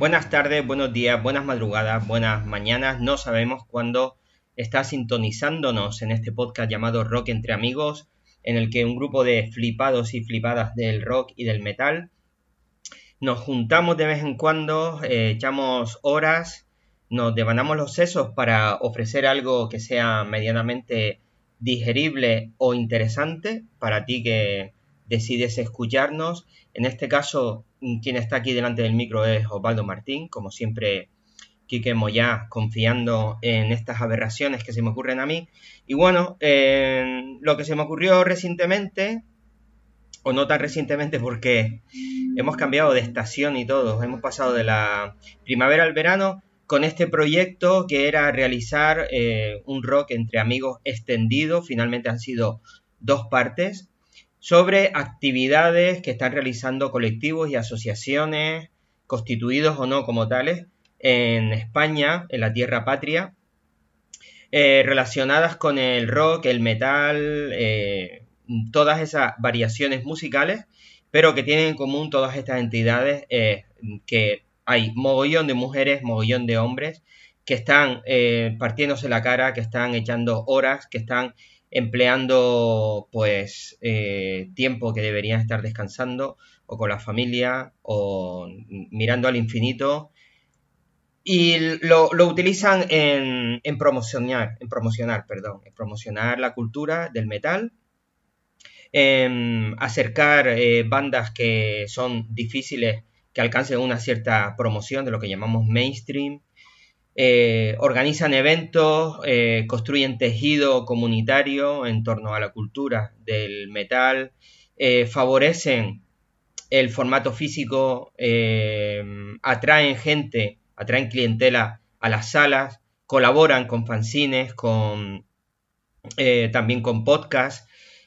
Buenas tardes, buenos días, buenas madrugadas, buenas mañanas. No sabemos cuándo estás sintonizándonos en este podcast llamado Rock entre Amigos, en el que un grupo de flipados y flipadas del rock y del metal nos juntamos de vez en cuando, echamos horas, nos devanamos los sesos para ofrecer algo que sea medianamente digerible o interesante para ti que decides escucharnos. En este caso, quien está aquí delante del micro es Osvaldo Martín, como siempre, Quique Moyá, confiando en estas aberraciones que se me ocurren a mí. Y bueno, lo que se me ocurrió recientemente, o no tan recientemente porque hemos cambiado de estación y todo, hemos pasado de la primavera al verano con este proyecto que era realizar un rock entre amigos extendido. Finalmente han sido dos partes sobre actividades que están realizando colectivos y asociaciones, constituidos o no como tales, en España, en la tierra patria, relacionadas con el rock, el metal, todas esas variaciones musicales, pero que tienen en común todas estas entidades, que hay mogollón de mujeres, mogollón de hombres, que están partiéndose la cara, que están echando horas, que están empleando pues tiempo que deberían estar descansando o con la familia o mirando al infinito, y lo utilizan en promocionar la cultura del metal, en acercar bandas que son difíciles, que alcancen una cierta promoción de lo que llamamos mainstream. Organizan eventos, construyen tejido comunitario en torno a la cultura del metal, favorecen el formato físico, atraen gente, atraen clientela a las salas, colaboran con fanzines, también con podcasts,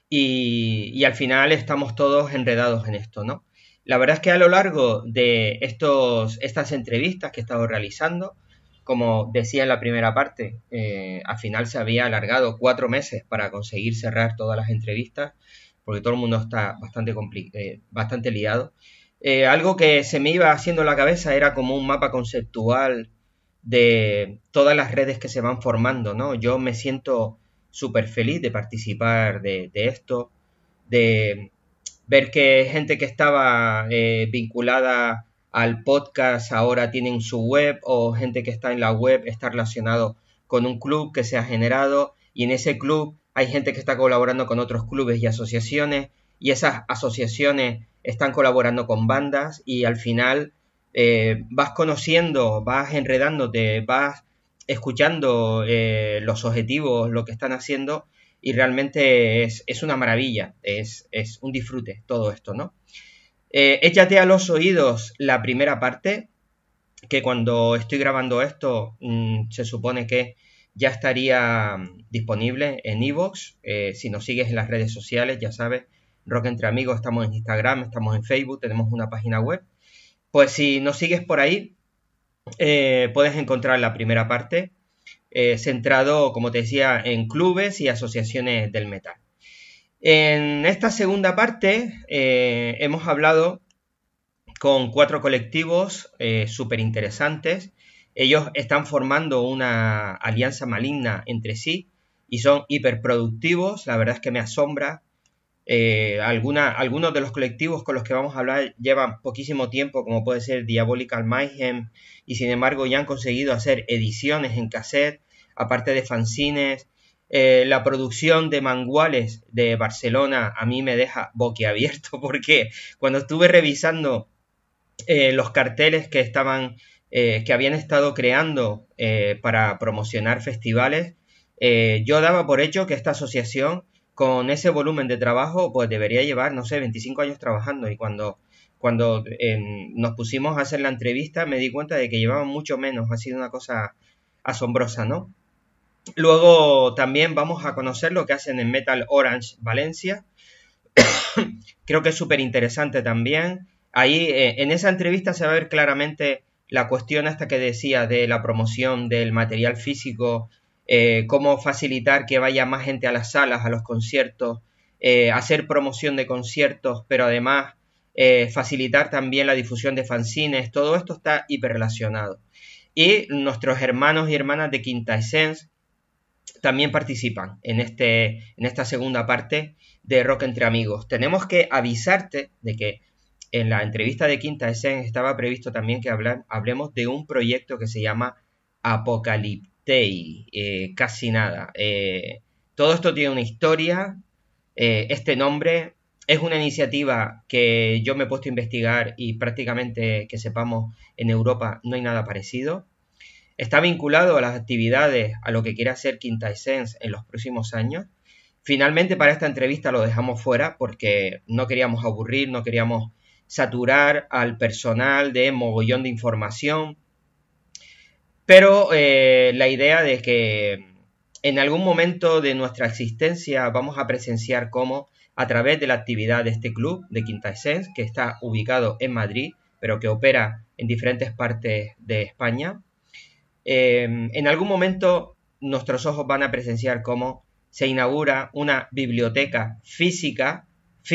y al final estamos todos enredados en esto, ¿no? La verdad es que a lo largo de estas entrevistas que he estado realizando, como decía en la primera parte, al final se había alargado 4 meses para conseguir cerrar todas las entrevistas, porque todo el mundo está bastante liado. Algo que se me iba haciendo en la cabeza era como un mapa conceptual de todas las redes que se van formando, ¿no? Yo me siento súper feliz de participar de esto, de ver que gente que estaba vinculada al podcast ahora tienen su web, o gente que está en la web está relacionado con un club que se ha generado, y en ese club hay gente que está colaborando con otros clubes y asociaciones, y esas asociaciones están colaborando con bandas, y al final vas conociendo, vas enredándote, vas escuchando los objetivos, lo que están haciendo, y realmente es una maravilla, es un disfrute todo esto, ¿no? Échate a los oídos la primera parte, que cuando estoy grabando esto se supone que ya estaría disponible en iVoox. Si nos sigues en las redes sociales, ya sabes, Rock Entre Amigos, estamos en Instagram, estamos en Facebook, tenemos una página web. Pues si nos sigues por ahí, puedes encontrar la primera parte, centrado, como te decía, en clubes y asociaciones del metal. En esta segunda parte hemos hablado con 4 colectivos súper interesantes. Ellos están formando una alianza maligna entre sí y son hiperproductivos. La verdad es que me asombra. Algunos de los colectivos con los que vamos a hablar llevan poquísimo tiempo, como puede ser Diabolical Mayhem, y sin embargo ya han conseguido hacer ediciones en cassette, aparte de fanzines. La producción de Manguales de Barcelona a mí me deja boquiabierto, porque cuando estuve revisando los carteles que habían estado creando para promocionar festivales, yo daba por hecho que esta asociación, con ese volumen de trabajo, pues debería llevar, no sé, 25 años trabajando, y cuando nos pusimos a hacer la entrevista me di cuenta de que llevaban mucho menos. Ha sido una cosa asombrosa, ¿no? Luego también vamos a conocer lo que hacen en Metal Orange Valencia. Creo que es súper interesante también. Ahí en esa entrevista se va a ver claramente la cuestión hasta que decía de la promoción del material físico, cómo facilitar que vaya más gente a las salas, a los conciertos, hacer promoción de conciertos, pero además facilitar también la difusión de fanzines, todo esto está hiperrelacionado. Y nuestros hermanos y hermanas de Quinta Essence también participan en esta segunda parte de Rock Entre Amigos. Tenemos que avisarte de que en la entrevista de Quinta Essence estaba previsto también que hablemos de un proyecto que se llama Apocalyptei, casi nada. Todo esto tiene una historia, este nombre es una iniciativa que yo me he puesto a investigar y prácticamente que sepamos en Europa no hay nada parecido. Está vinculado a las actividades, a lo que quiere hacer Quinta Essence en los próximos años. Finalmente para esta entrevista lo dejamos fuera porque no queríamos aburrir, no queríamos saturar al personal de mogollón de información. Pero la idea de que en algún momento de nuestra existencia vamos a presenciar cómo a través de la actividad de este club de Quinta Essence, que está ubicado en Madrid, pero que opera en diferentes partes de España, en algún momento nuestros ojos van a presenciar cómo se inaugura una biblioteca física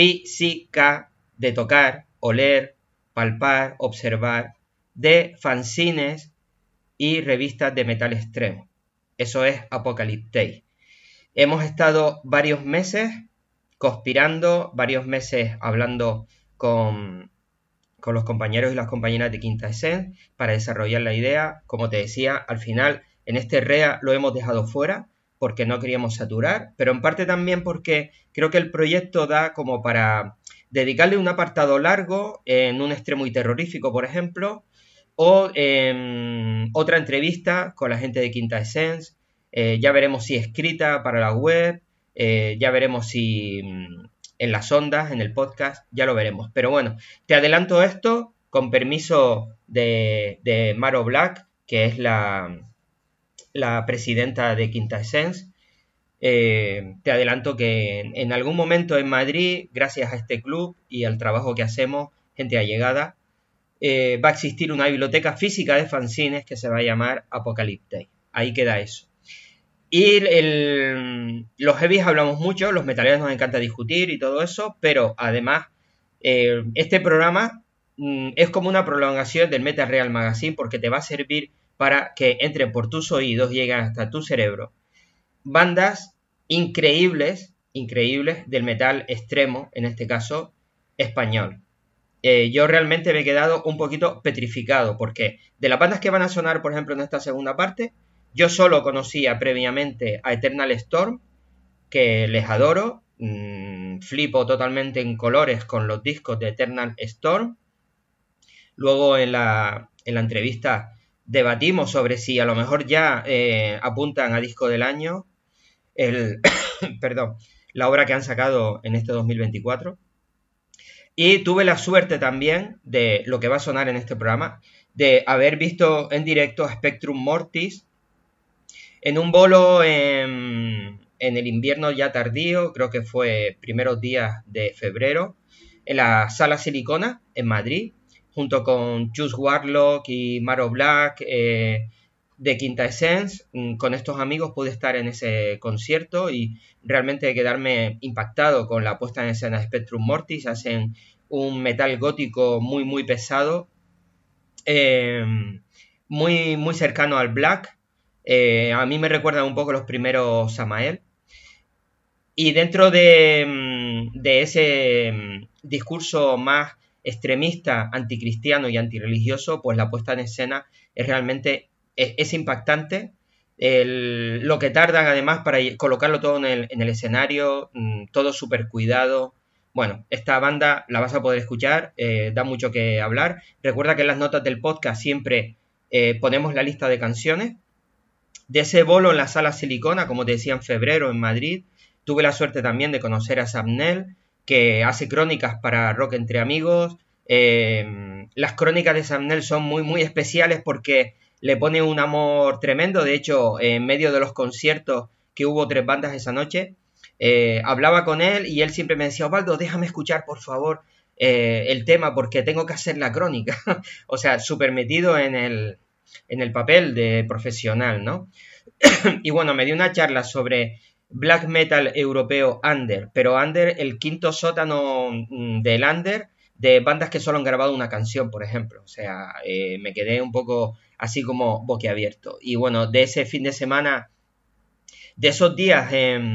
de tocar, oler, palpar, observar, de fanzines y revistas de metal extremo. Eso es Apocalyptei. Hemos estado varios meses conspirando, varios meses hablando con los compañeros y las compañeras de Quinta Essence para desarrollar la idea. Como te decía, al final en este REA lo hemos dejado fuera porque no queríamos saturar, pero en parte también porque creo que el proyecto da como para dedicarle un apartado largo en un extremo y terrorífico, por ejemplo, o otra entrevista con la gente de Quinta Essence. Ya veremos si escrita para la web, ya veremos si en las ondas, en el podcast, ya lo veremos. Pero bueno, te adelanto esto con permiso de Maro Black, que es la presidenta de Quinta Essence. Te adelanto que en algún momento en Madrid, gracias a este club y al trabajo que hacemos, gente allegada, va a existir una biblioteca física de fanzines que se va a llamar Apocalyptei. Ahí queda eso. Y los heavies hablamos mucho, los metaleros nos encanta discutir y todo eso, pero además este programa es como una prolongación del Metal Real Magazine porque te va a servir para que entren por tus oídos y lleguen hasta tu cerebro bandas increíbles del metal extremo, en este caso español. Yo realmente me he quedado un poquito petrificado porque de las bandas que van a sonar, por ejemplo, en esta segunda parte, yo solo conocía previamente a Eternal Storm, que les adoro, flipo totalmente en colores con los discos de Eternal Storm. Luego en la entrevista debatimos sobre si a lo mejor ya apuntan a disco del año perdón, la obra que han sacado en este 2024. Y tuve la suerte también de lo que va a sonar en este programa, de haber visto en directo a Spectrum Mortis en un bolo en el invierno ya tardío, creo que fue primeros días de febrero, en la Sala Silicona en Madrid, junto con Juice Warlock y Maro Black de Quinta Essence. Con estos amigos pude estar en ese concierto y realmente quedarme impactado con la puesta en escena de Spectrum Mortis. Hacen un metal gótico muy muy pesado, muy, muy cercano al black. A mí me recuerdan un poco los primeros Samael. Y dentro de ese discurso más extremista, anticristiano y antirreligioso, pues la puesta en escena es realmente es impactante. Lo que tardan además para colocarlo todo en el escenario, todo súper cuidado. Bueno, esta banda la vas a poder escuchar, da mucho que hablar. Recuerda que en las notas del podcast siempre ponemos la lista de canciones. De ese bolo en la Sala Silicona, como te decía, en febrero en Madrid, tuve la suerte también de conocer a Sabnel, que hace crónicas para Rock Entre Amigos. Las crónicas de Sabnel son muy, muy especiales porque le pone un amor tremendo. De hecho, en medio de los conciertos, que hubo 3 bandas esa noche, hablaba con él y él siempre me decía: Osvaldo, déjame escuchar, por favor, el tema porque tengo que hacer la crónica. O sea, súper metido en el papel de profesional, ¿no? Y bueno, me dio una charla sobre black metal europeo under, pero under, el quinto sótano del under, de bandas que solo han grabado una canción, por ejemplo. O sea, me quedé un poco así como boquiabierto. Y bueno, de ese fin de semana, de esos días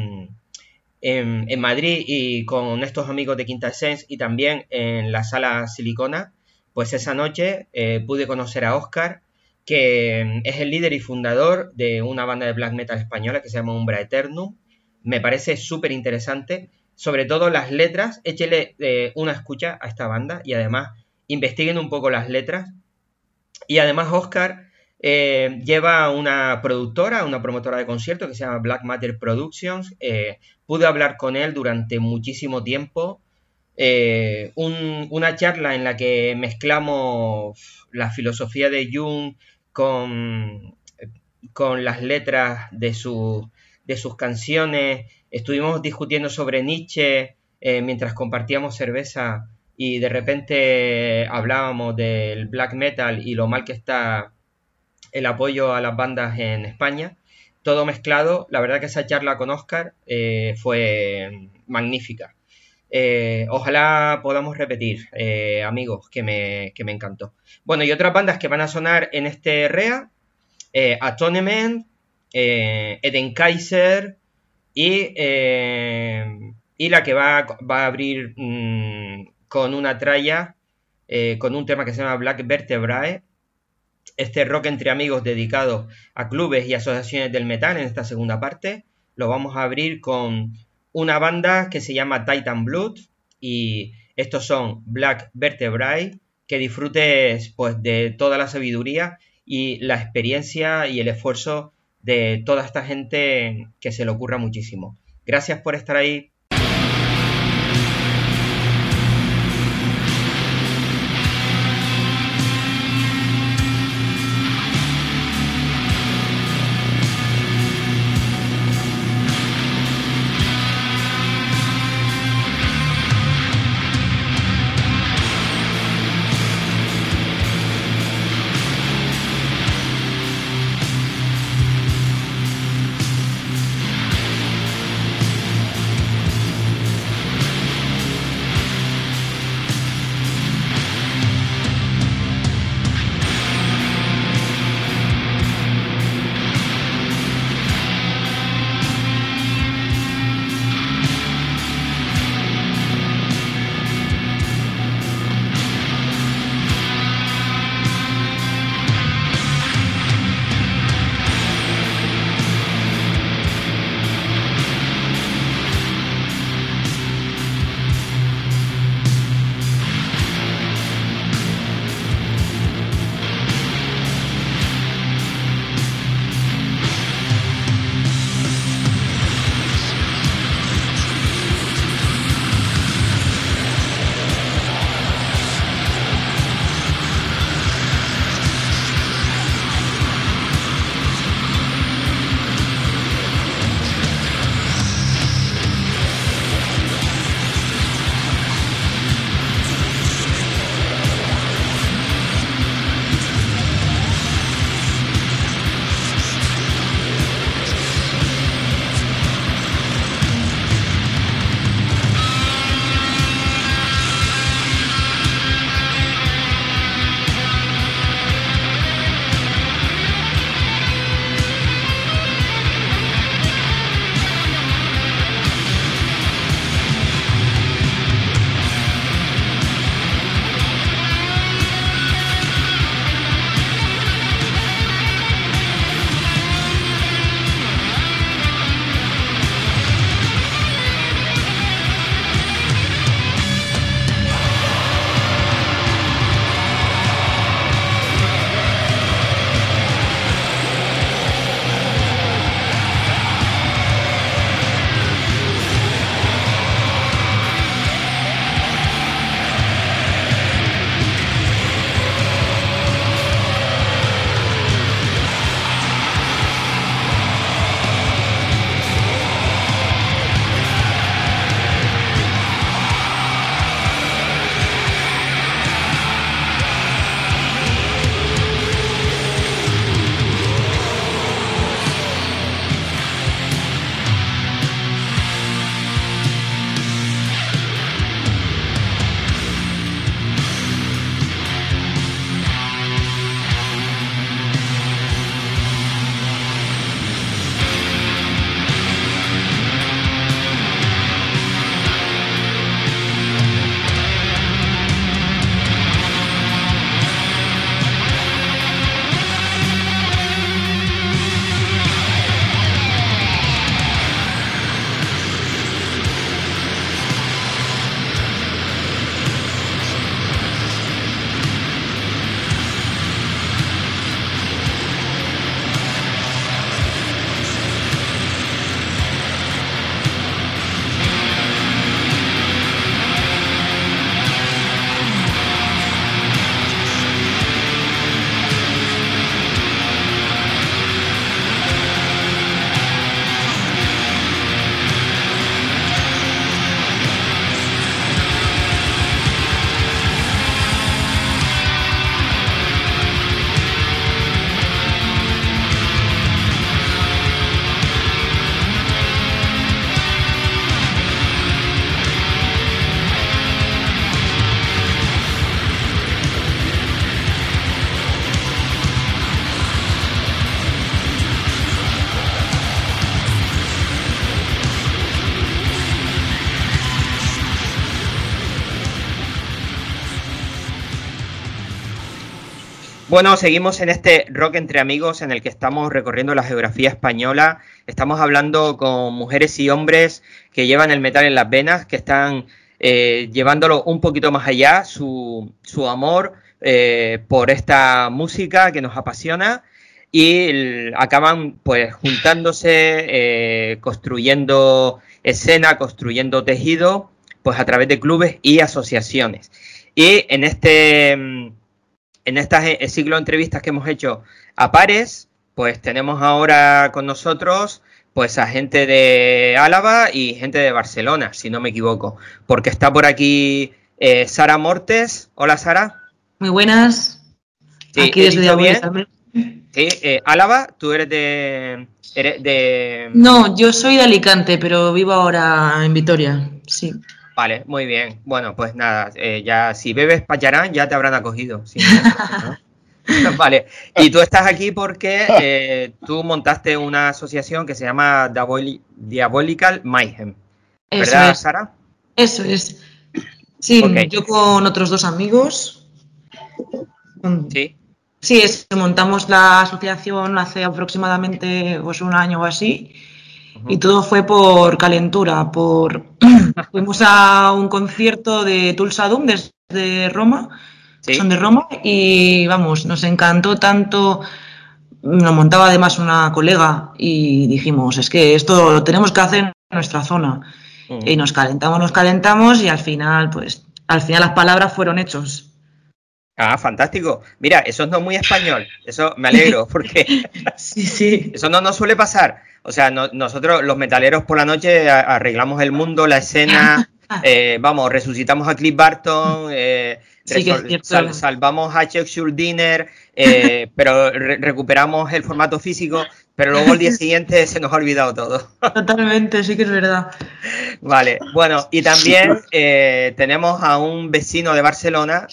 en Madrid y con estos amigos de Quinta Essence y también en la sala Silicona, pues esa noche pude conocer a Óscar, que es el líder y fundador de una banda de black metal española que se llama Umbra Eternum. Me parece súper interesante, sobre todo las letras. Échele una escucha a esta banda y además investiguen un poco las letras. Y además Óscar lleva una productora, una promotora de conciertos que se llama Black Matter Productions. Pude hablar con él durante muchísimo tiempo. Una charla en la que mezclamos la filosofía de Jung con las letras de sus canciones. Estuvimos discutiendo sobre Nietzsche mientras compartíamos cerveza y de repente hablábamos del black metal y lo mal que está el apoyo a las bandas en España. Todo mezclado. La verdad que esa charla con Óscar fue magnífica. Ojalá podamos repetir, amigos, que me encantó. Bueno, y otras bandas que van a sonar en este REA, Atonement, Eden Kaiser y la que va a abrir con una tralla, con un tema que se llama Black Vertebrae, este rock entre amigos dedicado a clubes y asociaciones del metal en esta segunda parte. Lo vamos a abrir con una banda que se llama Titan Blood y estos son Black Vertebrae. Que disfrutes pues de toda la sabiduría y la experiencia y el esfuerzo de toda esta gente que se le ocurra muchísimo. Gracias por estar ahí. Bueno, seguimos en este rock entre amigos en el que estamos recorriendo la geografía española. Estamos hablando con mujeres y hombres que llevan el metal en las venas, que están llevándolo un poquito más allá, su amor por esta música que nos apasiona y acaban pues juntándose, construyendo escena, construyendo tejido, pues a través de clubes y asociaciones. Y en este ciclo de entrevistas que hemos hecho a pares, pues tenemos ahora con nosotros pues a gente de Álava y gente de Barcelona, si no me equivoco, porque está por aquí Sara Mortes. Hola, Sara. Muy buenas. Sí, aquí desde Diabolis también. Sí, Álava, tú eres de... No, yo soy de Alicante, pero vivo ahora en Vitoria, sí. Vale, muy bien. Bueno, pues nada, ya si bebes pacharán ya te habrán acogido. ¿Sí? Vale, y tú estás aquí porque tú montaste una asociación que se llama Diabolical Mayhem, ¿verdad, Sara? Eso es. Sí, okay. Yo con otros 2 amigos. Sí. Sí, montamos la asociación hace aproximadamente pues, 1 año o así. Y todo fue por calentura, fuimos a un concierto de Tulsa Doom desde Roma, ¿sí? Son de Roma, y vamos, nos encantó tanto, nos montaba además una colega y dijimos, es que esto lo tenemos que hacer en nuestra zona. Y nos calentamos y al final las palabras fueron hechos. Ah, fantástico. Mira, eso no es muy español. Eso me alegro porque sí. Eso no nos suele pasar. O sea, nosotros los metaleros por la noche arreglamos el mundo, la escena, vamos, resucitamos a Cliff Barton, salvamos a Chuck Schuldiner, pero recuperamos el formato físico, pero luego el día siguiente se nos ha olvidado todo. Totalmente, sí que es verdad. Vale, bueno, y también tenemos a un vecino de Barcelona,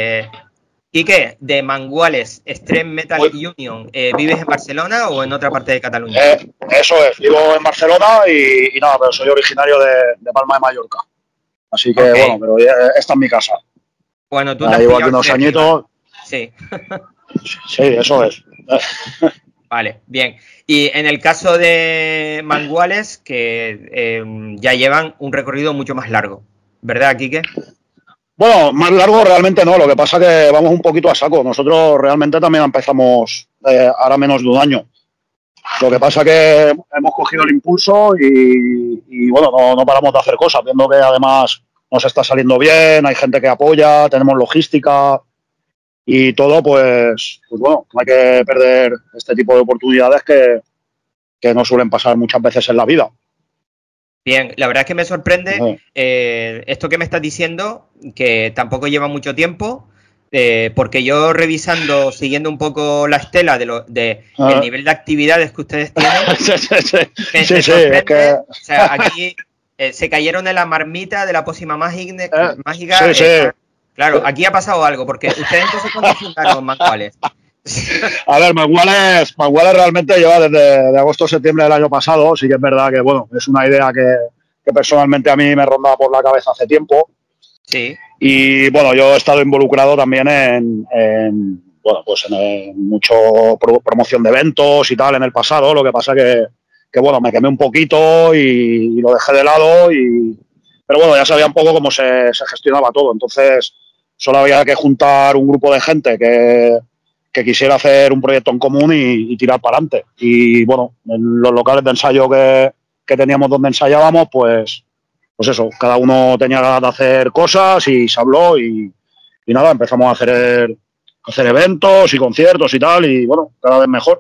Quique, de Manguales Extreme Metal Union, ¿vives en Barcelona o en otra parte de Cataluña? Eso es, vivo en Barcelona y nada, pero soy originario de Palma de Mallorca. Así que bueno, pero esta es mi casa. Bueno, tú llevo aquí unos añitos. Sí. Sí, eso es. Vale, bien. Y en el caso de Manguales, que ya llevan un recorrido mucho más largo, ¿verdad, Quique? Bueno, más largo realmente no, lo que pasa que vamos un poquito a saco. Nosotros realmente también empezamos ahora menos de 1 año. Lo que pasa que hemos cogido el impulso y bueno, no paramos de hacer cosas, viendo que además nos está saliendo bien, hay gente que apoya, tenemos logística y todo, pues bueno, no hay que perder este tipo de oportunidades que no suelen pasar muchas veces en la vida. Bien, la verdad es que me sorprende esto que me estás diciendo, que tampoco lleva mucho tiempo, porque yo revisando, siguiendo un poco la estela del nivel de actividades que ustedes tienen, me sorprende, es que... o sea, aquí se cayeron en la marmita de la pócima mágica. Claro, aquí ha pasado algo, porque ustedes entonces ¿cuándo fundaron Manguales? A ver, Manguales realmente lleva desde agosto o septiembre del año pasado. Sí que es verdad que, bueno, es una idea que personalmente a mí me rondaba por la cabeza hace tiempo. Sí. Y, bueno, yo he estado involucrado también en mucho promoción de eventos y tal en el pasado. Lo que pasa que bueno, me quemé un poquito y lo dejé de lado. Pero, bueno, ya sabía un poco cómo se gestionaba todo. Entonces, solo había que juntar un grupo de gente que quisiera hacer un proyecto en común y tirar para adelante. Y bueno, en los locales de ensayo que teníamos donde ensayábamos, pues eso, cada uno tenía ganas de hacer cosas y se habló y nada, empezamos a hacer eventos y conciertos y tal, y bueno, cada vez mejor.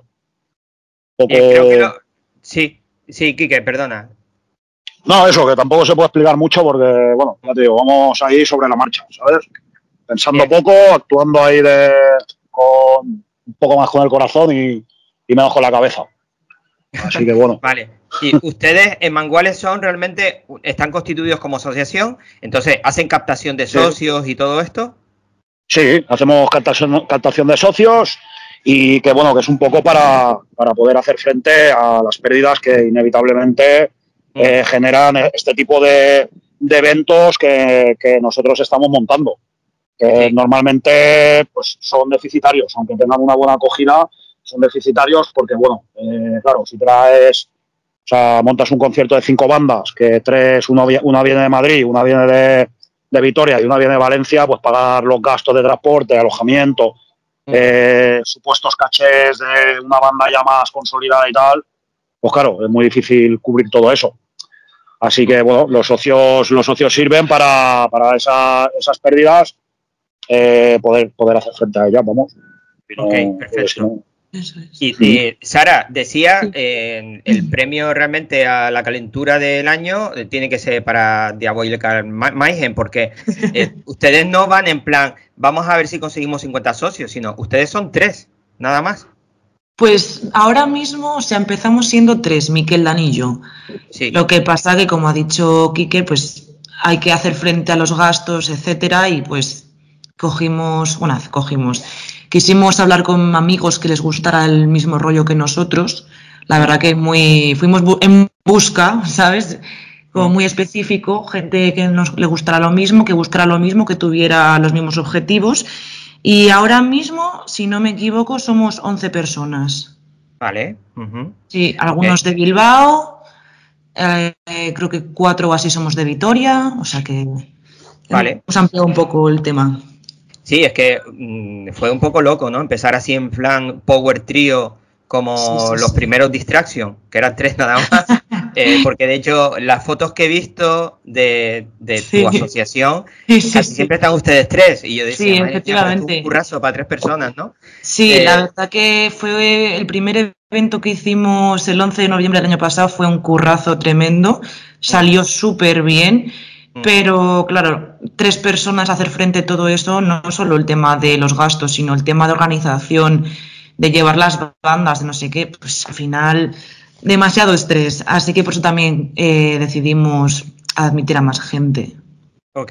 Creo que Sí, Quique, perdona. No, eso, que tampoco se puede explicar mucho porque, bueno, ya te digo, vamos ahí sobre la marcha, ¿sabes? Pensando poco, actuando ahí con un poco más con el corazón y menos con la cabeza. Así que bueno. Vale. Y ustedes en Manguales están constituidos como asociación, entonces hacen captación de socios y todo esto. Sí, hacemos captación de socios y que bueno, que es un poco para poder hacer frente a las pérdidas que inevitablemente generan este tipo de eventos que nosotros estamos montando. que normalmente pues son deficitarios, aunque tengan una buena acogida, son deficitarios porque, bueno, claro, si traes, o sea, montas un concierto de 5 bandas, que 3, una viene de Madrid, una viene de Vitoria y una viene de Valencia, pues pagar los gastos de transporte, alojamiento, supuestos cachés de una banda ya más consolidada y tal, pues claro, es muy difícil cubrir todo eso. Así que, bueno, los socios sirven para esas pérdidas, poder hacer frente a ellas, vamos. Ok, perfecto. Eso es. Y Sara, decía, sí, el premio realmente a la calentura del año tiene que ser para Diabolical Mayhem, porque ustedes no van en plan, vamos a ver si conseguimos 50 socios, sino ustedes son 3, nada más. Pues ahora mismo, o sea, empezamos siendo 3, Miquel, Dani y yo. Sí. Lo que pasa que, como ha dicho Quique, pues hay que hacer frente a los gastos, etcétera, y pues quisimos hablar con amigos que les gustara el mismo rollo que nosotros. La verdad que fuimos en busca, ¿sabes? Como muy específico, gente que le gustara lo mismo, que tuviera los mismos objetivos. Y ahora mismo, si no me equivoco, somos 11 personas. Vale. Sí, algunos de Bilbao, creo que 4 o así somos de Vitoria, o sea que hemos ampliado un poco el tema. Sí, es que fue un poco loco, ¿no? Empezar así en plan Power Trio como los primeros Distraction, que eran 3 nada más, porque de hecho las fotos que he visto de tu asociación, casi siempre están ustedes 3, y yo decía, madre efectivamente. mía, un currazo para 3 personas, ¿no? Sí, la verdad que fue el primer evento que hicimos el 11 de noviembre del año pasado, fue un currazo tremendo, salió súper bien. Pero, claro, 3 personas hacer frente a todo eso, no solo el tema de los gastos, sino el tema de organización, de llevar las bandas, de no sé qué, pues al final demasiado estrés. Así que por eso también decidimos admitir a más gente. Ok.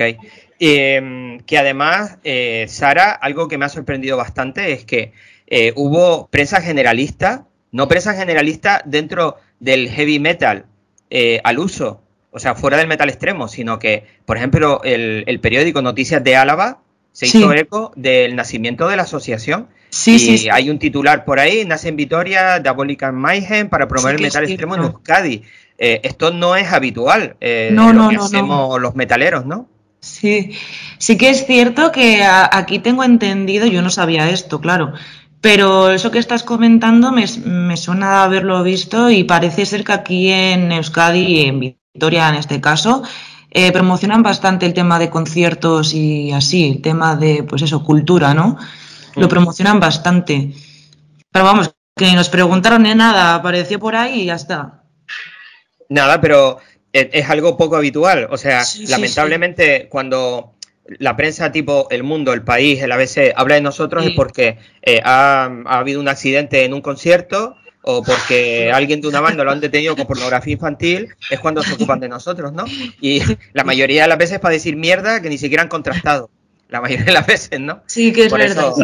Que además, Sara, algo que me ha sorprendido bastante es que hubo prensa generalista, no prensa generalista dentro del heavy metal al uso. O sea, fuera del metal extremo, sino que, por ejemplo, el periódico Noticias de Álava se hizo eco del nacimiento de la asociación. Sí. Hay un titular por ahí, nace en Vitoria, Diabolical Mayhem, para promover el metal extremo en Euskadi. Esto no es habitual, lo que hacemos los metaleros, ¿no? Sí, sí que es cierto que aquí tengo entendido, yo no sabía esto, claro, pero eso que estás comentando me suena haberlo visto y parece ser que aquí en Euskadi, en Vitoria en este caso, promocionan bastante el tema de conciertos y así, el tema de, pues eso, cultura, ¿no? Lo promocionan bastante. Pero vamos, que ni nos preguntaron ni nada, apareció por ahí y ya está. Nada, pero es algo poco habitual. O sea, lamentablemente cuando la prensa tipo El Mundo, El País, el ABC habla de nosotros es porque ha habido un accidente en un concierto o porque alguien de una banda lo han detenido con pornografía infantil, es cuando se ocupan de nosotros, ¿no? Y la mayoría de las veces para decir mierda que ni siquiera han contrastado. La mayoría de las veces, ¿no? Sí, que es verdad.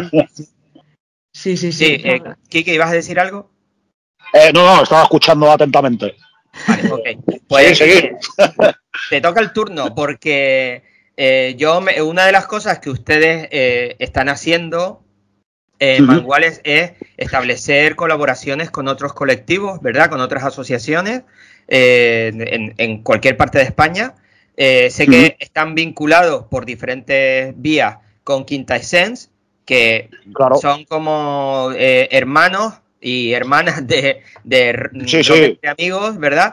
Sí. Quique, ¿ibas a decir algo? No, estaba escuchando atentamente. Vale, ok. Pues seguir. Te toca el turno, porque una de las cosas que ustedes están haciendo en Manguales es establecer colaboraciones con otros colectivos, ¿verdad? Con otras asociaciones en cualquier parte de España. Sé que están vinculados por diferentes vías con Quinta Essence, que son como hermanos y hermanas de amigos, ¿verdad?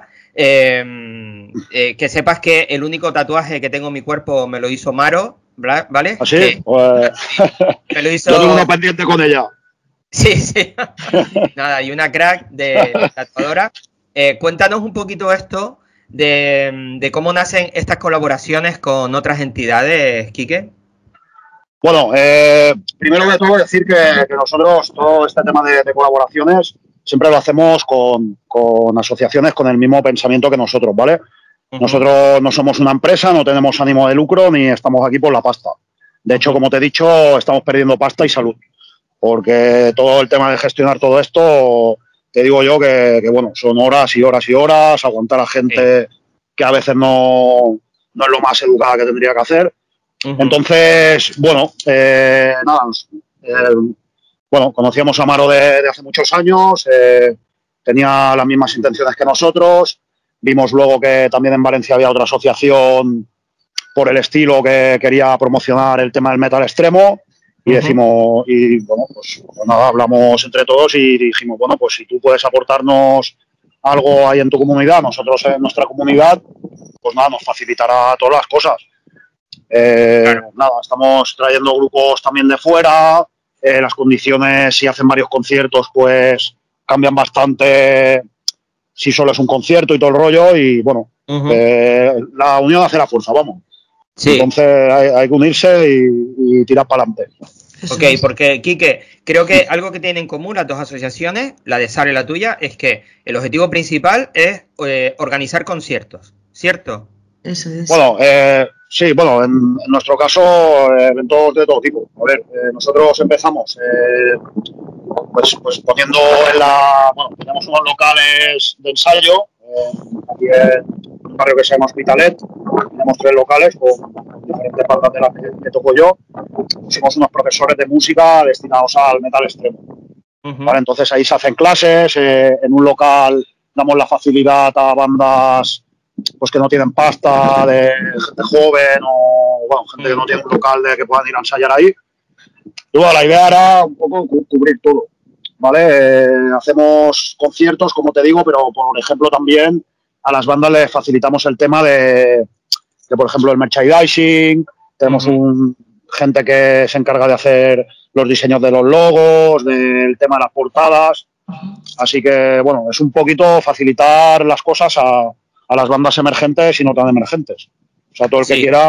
Que sepas que el único tatuaje que tengo en mi cuerpo me lo hizo Maro, ¿vale? ¿Ah, sí? Pues... me lo hizo... Yo tengo uno pendiente con ella. Sí. Nada, y una crack de tatuadora. Cuéntanos un poquito esto de cómo nacen estas colaboraciones con otras entidades, Quique. Bueno, primero de todo decir que nosotros todo este tema de colaboraciones siempre lo hacemos con asociaciones con el mismo pensamiento que nosotros, ¿vale? Nosotros no somos una empresa, no tenemos ánimo de lucro ni estamos aquí por la pasta. De hecho, como te he dicho, estamos perdiendo pasta y salud. Porque todo el tema de gestionar todo esto, te digo yo que bueno, son horas y horas y horas, aguantar a gente que a veces no es lo más educada que tendría que hacer. Entonces, bueno, nada, bueno, conocíamos a Amaro de hace muchos años, tenía las mismas intenciones que nosotros, vimos luego que también en Valencia había otra asociación por el estilo que quería promocionar el tema del metal extremo y decimos, y bueno, pues nada, hablamos entre todos y dijimos, bueno, pues si tú puedes aportarnos algo ahí en tu comunidad, nosotros en nuestra comunidad, pues nada, nos facilitará todas las cosas. Claro. Nada, estamos trayendo grupos también de fuera, las condiciones, si hacen varios conciertos, pues cambian bastante si solo es un concierto y todo el rollo y bueno, la unión hace la fuerza, vamos. Sí. Entonces hay que unirse y tirar para adelante. Ok, porque Quique, creo que algo que tienen en común las dos asociaciones, la de Sara y la tuya, es que el objetivo principal es organizar conciertos, ¿cierto? Eso es. Bueno, sí, bueno, en nuestro caso, eventos de todo tipo. A ver, nosotros empezamos pues poniendo bueno, tenemos unos locales de ensayo, aquí en un barrio que se llama Hospitalet, tenemos 3 locales con diferentes bandas de las que toco yo. Somos unos profesores de música destinados al metal extremo. ¿Vale? Entonces ahí se hacen clases, en un local damos la facilidad a bandas pues que no tienen pasta, de gente joven o bueno, gente que no tiene un local de que puedan ir a ensayar ahí. Y bueno, la idea era un poco cubrir todo, ¿vale? Hacemos conciertos, como te digo, pero por ejemplo también a las bandas les facilitamos el tema de por ejemplo, el merchandising, tenemos gente que se encarga de hacer los diseños de los logos, del tema de las portadas, así que bueno, es un poquito facilitar las cosas a las bandas emergentes y no tan emergentes. O sea, todo el que quiera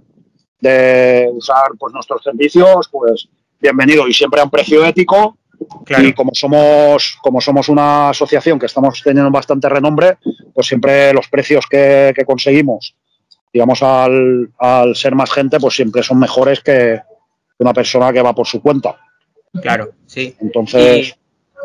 de usar pues nuestros servicios, pues bienvenido y siempre a un precio ético. Claro. Y como somos una asociación que estamos teniendo bastante renombre, pues siempre los precios que conseguimos, digamos, al ser más gente, pues siempre son mejores que una persona que va por su cuenta. Claro, sí. Entonces...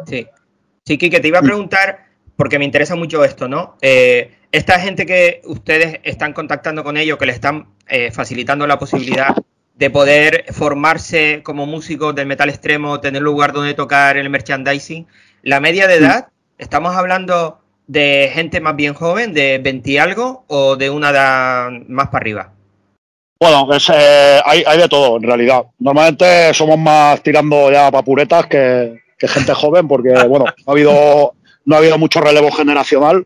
Sí, Quique, te iba a preguntar, porque me interesa mucho esto, ¿no? Esta gente que ustedes están contactando con ellos, que le están facilitando la posibilidad de poder formarse como músicos del metal extremo, tener lugar donde tocar el merchandising, la media de edad, ¿estamos hablando de gente más bien joven, de 20 y algo, o de una edad más para arriba? Bueno, hay de todo, en realidad. Normalmente somos más tirando ya para puretas que gente joven, porque, bueno, no ha habido mucho relevo generacional,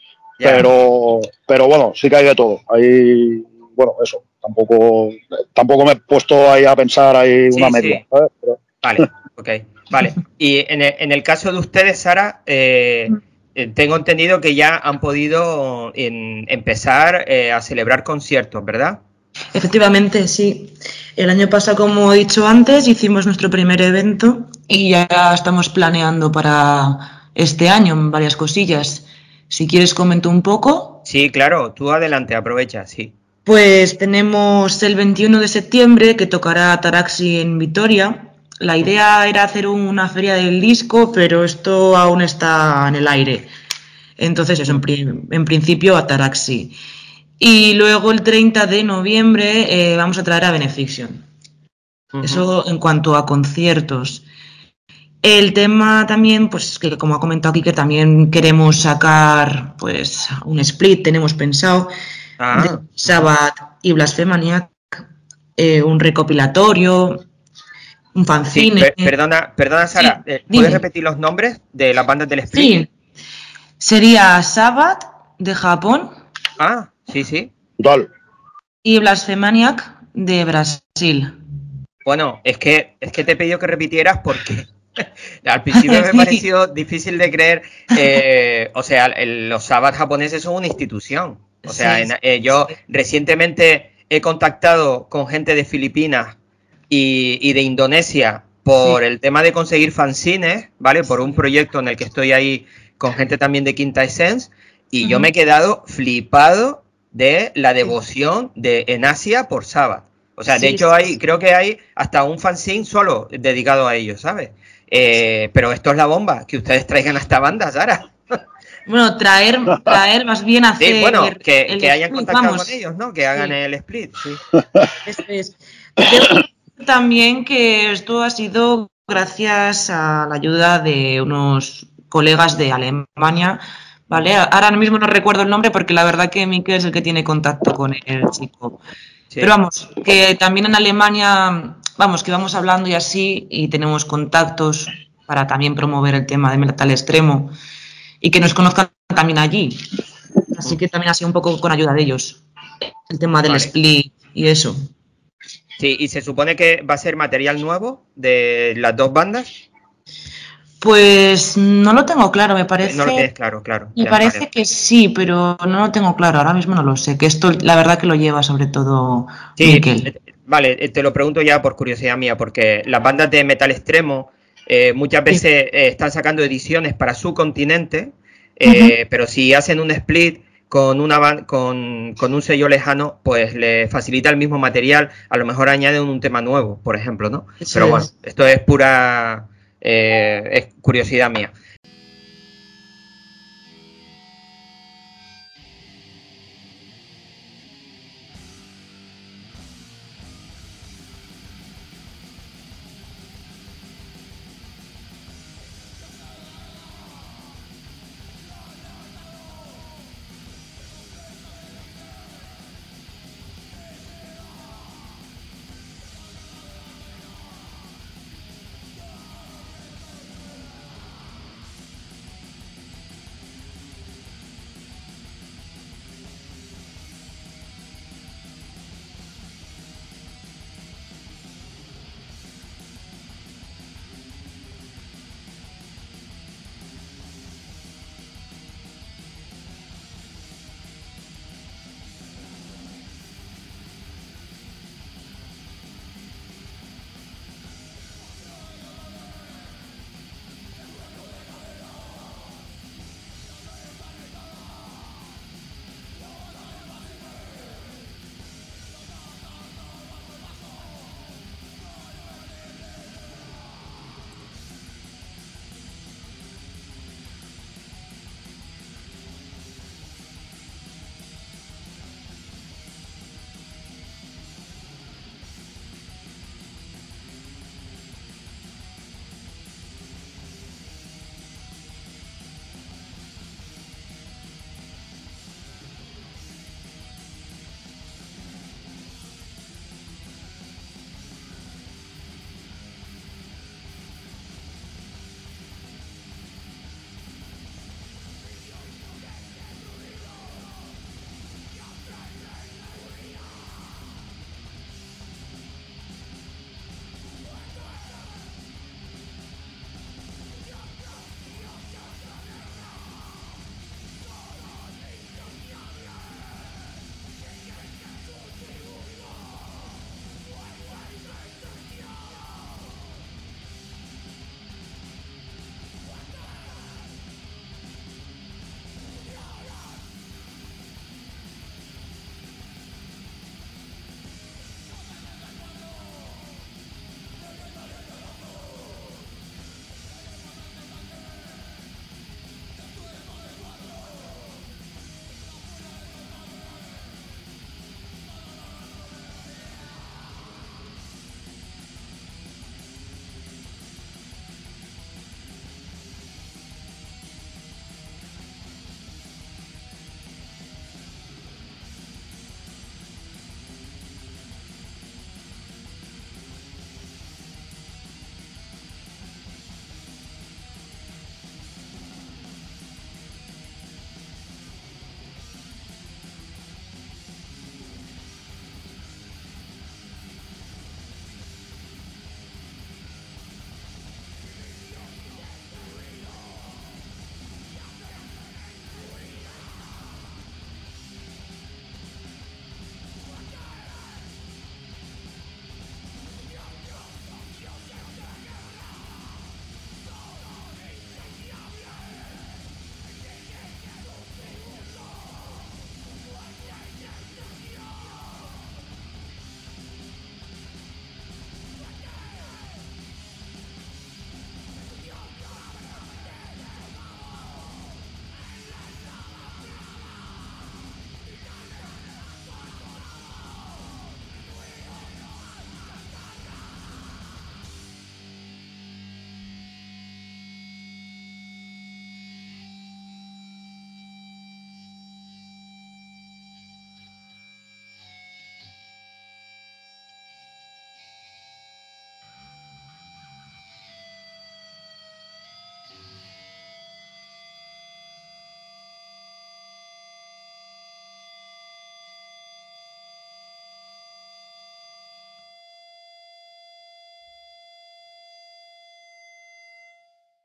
pero bueno, sí que hay de todo. Hay, bueno, eso, tampoco me he puesto ahí a pensar ahí una media, ¿sabes? Pero... Vale, ok, vale. Y en el caso de ustedes, Sara, tengo entendido que ya han podido empezar a celebrar conciertos, ¿verdad? Efectivamente, sí. El año pasado, como he dicho antes, hicimos nuestro primer evento y ya estamos planeando para este año varias cosillas. Si quieres, comento un poco. Sí, claro, tú adelante, aprovecha, sí. Pues tenemos el 21 de septiembre que tocará Ataraxi en Vitoria. La idea era hacer una feria del disco, pero esto aún está en el aire. Entonces, eso, en principio, Ataraxi. Y luego el 30 de noviembre vamos a traer a Benefiction. Eso en cuanto a conciertos. El tema también, pues que como ha comentado aquí, que también queremos sacar pues un split, tenemos pensado, de Sabbath y Blasphemaniac, un recopilatorio, un fanzine. Sí, perdona Sara, ¿puedes repetir los nombres de las bandas del split? Sí, sería Sabbath de Japón. Sí. Total. Y Blasphemaniac de Brasil. Bueno, es que te he pedido que repitieras porque al principio me pareció difícil de creer. O sea, los Sabbath japoneses son una institución. O sea, yo recientemente he contactado con gente de Filipinas y de Indonesia por el tema de conseguir fanzines, ¿vale? Por un proyecto en el que estoy ahí con gente también de Quinta Essence y yo me he quedado flipado de la devoción en Asia por Sabbath. O sea, de hecho creo que hay hasta un fanzine solo dedicado a ellos, ¿sabes? Pero esto es la bomba, que ustedes traigan a esta banda, Sara. Bueno, traer más bien hacer Sí, bueno, que el hayan split, contactado vamos. con ellos, ¿no? Que hagan Sí, el split, sí. eso es. Debo decir también que esto ha sido gracias a la ayuda de unos colegas de Alemania, ¿vale? Ahora mismo no recuerdo el nombre porque la verdad que Mikel es el que tiene contacto con el chico. Pero Sí. vamos, que también en Alemania, vamos, que vamos hablando y así, y tenemos contactos para también promover el tema de metal extremo y que nos conozcan también allí. Así que también ha sido un poco con ayuda de ellos, el tema del Vale. split y eso. Sí, y se supone que va a ser material nuevo de las dos bandas. Pues no lo tengo claro, No lo tienes claro, claro. me Ya, vale. parece que sí, pero no lo tengo claro, ahora mismo no lo sé, que esto la verdad que lo lleva sobre todo Sí, Mikel. vale, te lo pregunto ya por curiosidad mía, porque las bandas de metal extremo muchas Sí. veces están sacando ediciones para su continente, Ujú. pero si hacen un split con con un sello lejano, pues le facilita el mismo material, a lo mejor añaden un tema nuevo, por ejemplo, ¿no? Eso Pero bueno, es. esto es pura es curiosidad mía.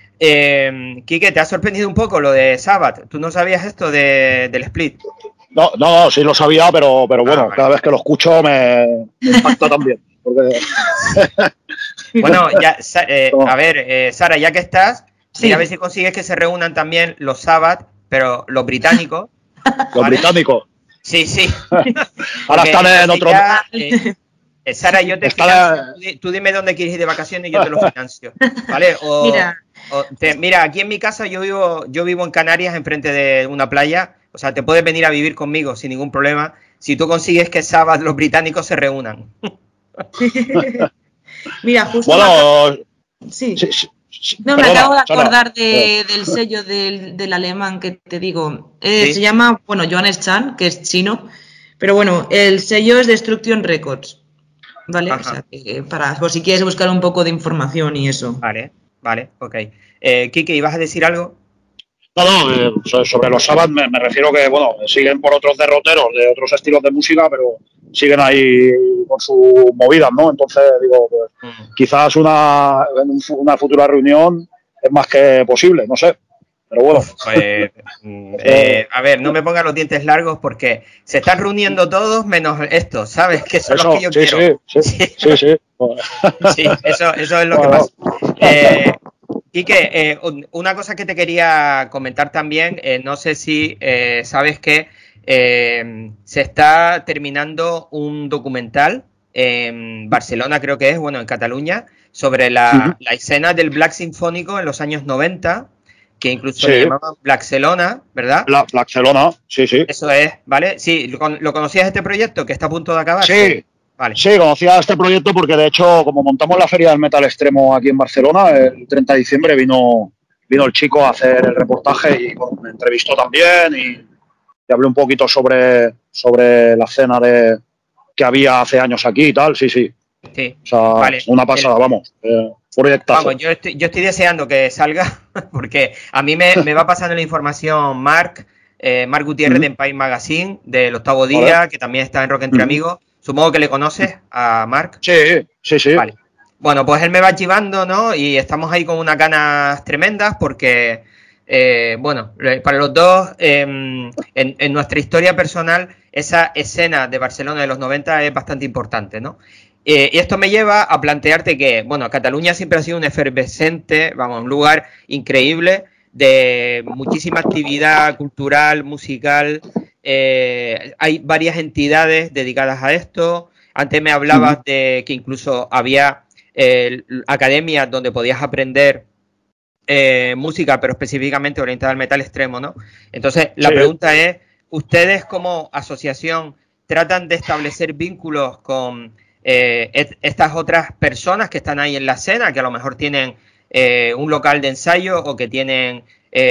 Quique, ¿te ha sorprendido un poco lo de Sabbath? ¿Tú no sabías esto del split? No, sí lo sabía, pero bueno, vale. cada vez que lo escucho me impacta también. Porque... Bueno, ya, a ver, Sara, ya que estás, mira a ver si consigues que se reúnan también los Sabbath, pero los británicos. Los británicos. Sí. Ahora están en otro... Sara, yo te financio. Tú dime dónde quieres ir de vacaciones y yo te lo financio. ¿Vale? Mira, aquí en mi casa yo vivo en Canarias, enfrente de una playa. O sea, te puedes venir a vivir conmigo sin ningún problema. Si tú consigues que sábado los británicos se reúnan. Mira, justo. Bueno, sí. No, me acabo de acordar del sello del alemán que te digo. Se llama, Johannes Chan, que es chino. Pero bueno, el sello es Destruction Records. ¿Vale? O sea, por si quieres buscar un poco de información y eso. Vale, ok. Quique, ¿ibas a decir algo? No, sobre los Sabbath me refiero que, siguen por otros derroteros de otros estilos de música, pero siguen ahí con sus movidas, ¿no? Entonces, digo, pues, quizás en una futura reunión es más que posible, no sé. Pero bueno. A ver, no me pongan los dientes largos porque se están reuniendo todos menos estos, ¿sabes? Que son los que yo quiero. Sí. Sí, eso es lo que pasa. Quique, una cosa que te quería comentar también, no sé si sabes que se está terminando un documental en Barcelona, creo que es, en Cataluña, sobre la escena del Black Sinfónico en los años 90, que incluso le llamaban Blackcelona, ¿verdad? Blackcelona, sí. Eso es, ¿vale? Sí, ¿lo conocías este proyecto que está a punto de acabar? Sí. Vale. Sí, conocía este proyecto porque, de hecho, como montamos la Feria del Metal Extremo aquí en Barcelona, el 30 de diciembre vino el chico a hacer el reportaje y me entrevistó también y hablé un poquito sobre la escena que había hace años aquí y tal, sí. O sea, vale. Una pasada, proyectazo. Vamos, yo estoy deseando que salga porque a mí me va pasando la información Marc Gutiérrez de Empire Magazine, del octavo día, que también está en Rock Entre Amigos. Supongo que le conoces a Marc. Sí. Vale. Bueno, pues él me va archivando, ¿no? Y estamos ahí con unas ganas tremendas porque, para los dos, en nuestra historia personal, esa escena de Barcelona de los 90 es bastante importante, ¿no? Y esto me lleva a plantearte que, Cataluña siempre ha sido un efervescente, un lugar increíble de muchísima actividad cultural, musical. Hay varias entidades dedicadas a esto. Antes me hablabas de que incluso había academias donde podías aprender música, pero específicamente orientada al metal extremo, ¿no? Entonces, la pregunta es, ¿ustedes como asociación tratan de establecer vínculos con estas otras personas que están ahí en la escena, que a lo mejor tienen un local de ensayo o que tienen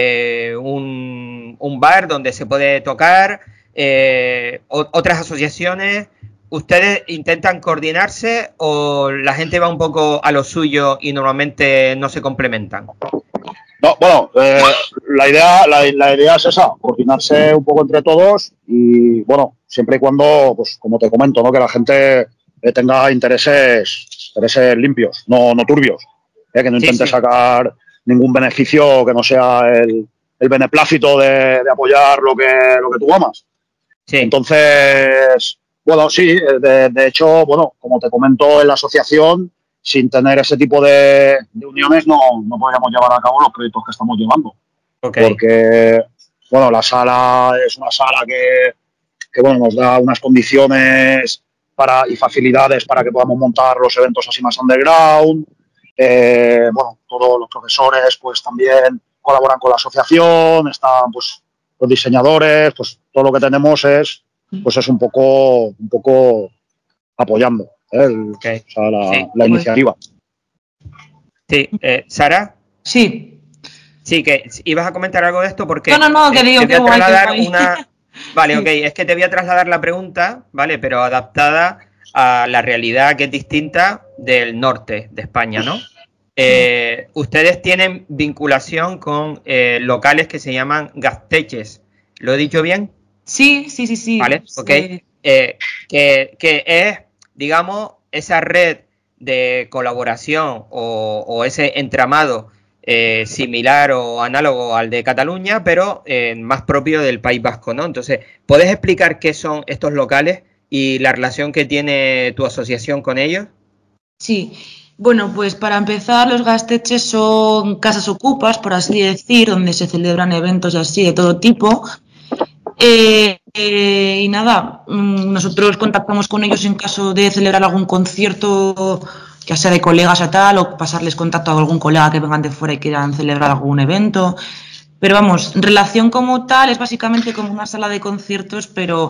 un bar donde se puede tocar, otras asociaciones? ¿Ustedes intentan coordinarse o la gente va un poco a lo suyo y normalmente no se complementan? No, la idea es esa, coordinarse un poco entre todos y, siempre y cuando, pues como te comento, ¿no? Que la gente tenga intereses limpios, no turbios, que no intente sacar ningún beneficio que no sea el beneplácito de apoyar lo que tú amas. Sí. Entonces, de hecho, como te comento, en la asociación, sin tener ese tipo de uniones no podríamos llevar a cabo los proyectos que estamos llevando. Okay. Porque, la sala es una sala que nos da unas condiciones y facilidades para que podamos montar los eventos así más underground. Todos los profesores pues también colaboran con la asociación, están pues los diseñadores, pues todo lo que tenemos es un poco apoyando la iniciativa. Sí, Sara. Sí. Sí, que ibas a comentar algo de esto porque no, que digo que guay. Vale, ok, es que te voy a trasladar la pregunta, ¿vale? Pero adaptada a la realidad que es distinta del norte de España, ¿no? Ustedes tienen vinculación con locales que se llaman gasteches. ¿Lo he dicho bien? Sí. Vale, ok. Que es, digamos, esa red de colaboración o ese entramado similar o análogo al de Cataluña, pero más propio del País Vasco, ¿no? Entonces, ¿puedes explicar qué son estos locales y la relación que tiene tu asociación con ellos? Sí, bueno, pues para empezar, los gasteches son casas ocupas, por así decir, donde se celebran eventos y así de todo tipo. Y nada, nosotros contactamos con ellos en caso de celebrar algún concierto, ya sea de colegas o tal, o pasarles contacto a algún colega que vengan de fuera y quieran celebrar algún evento. Pero vamos, relación como tal es básicamente como una sala de conciertos, pero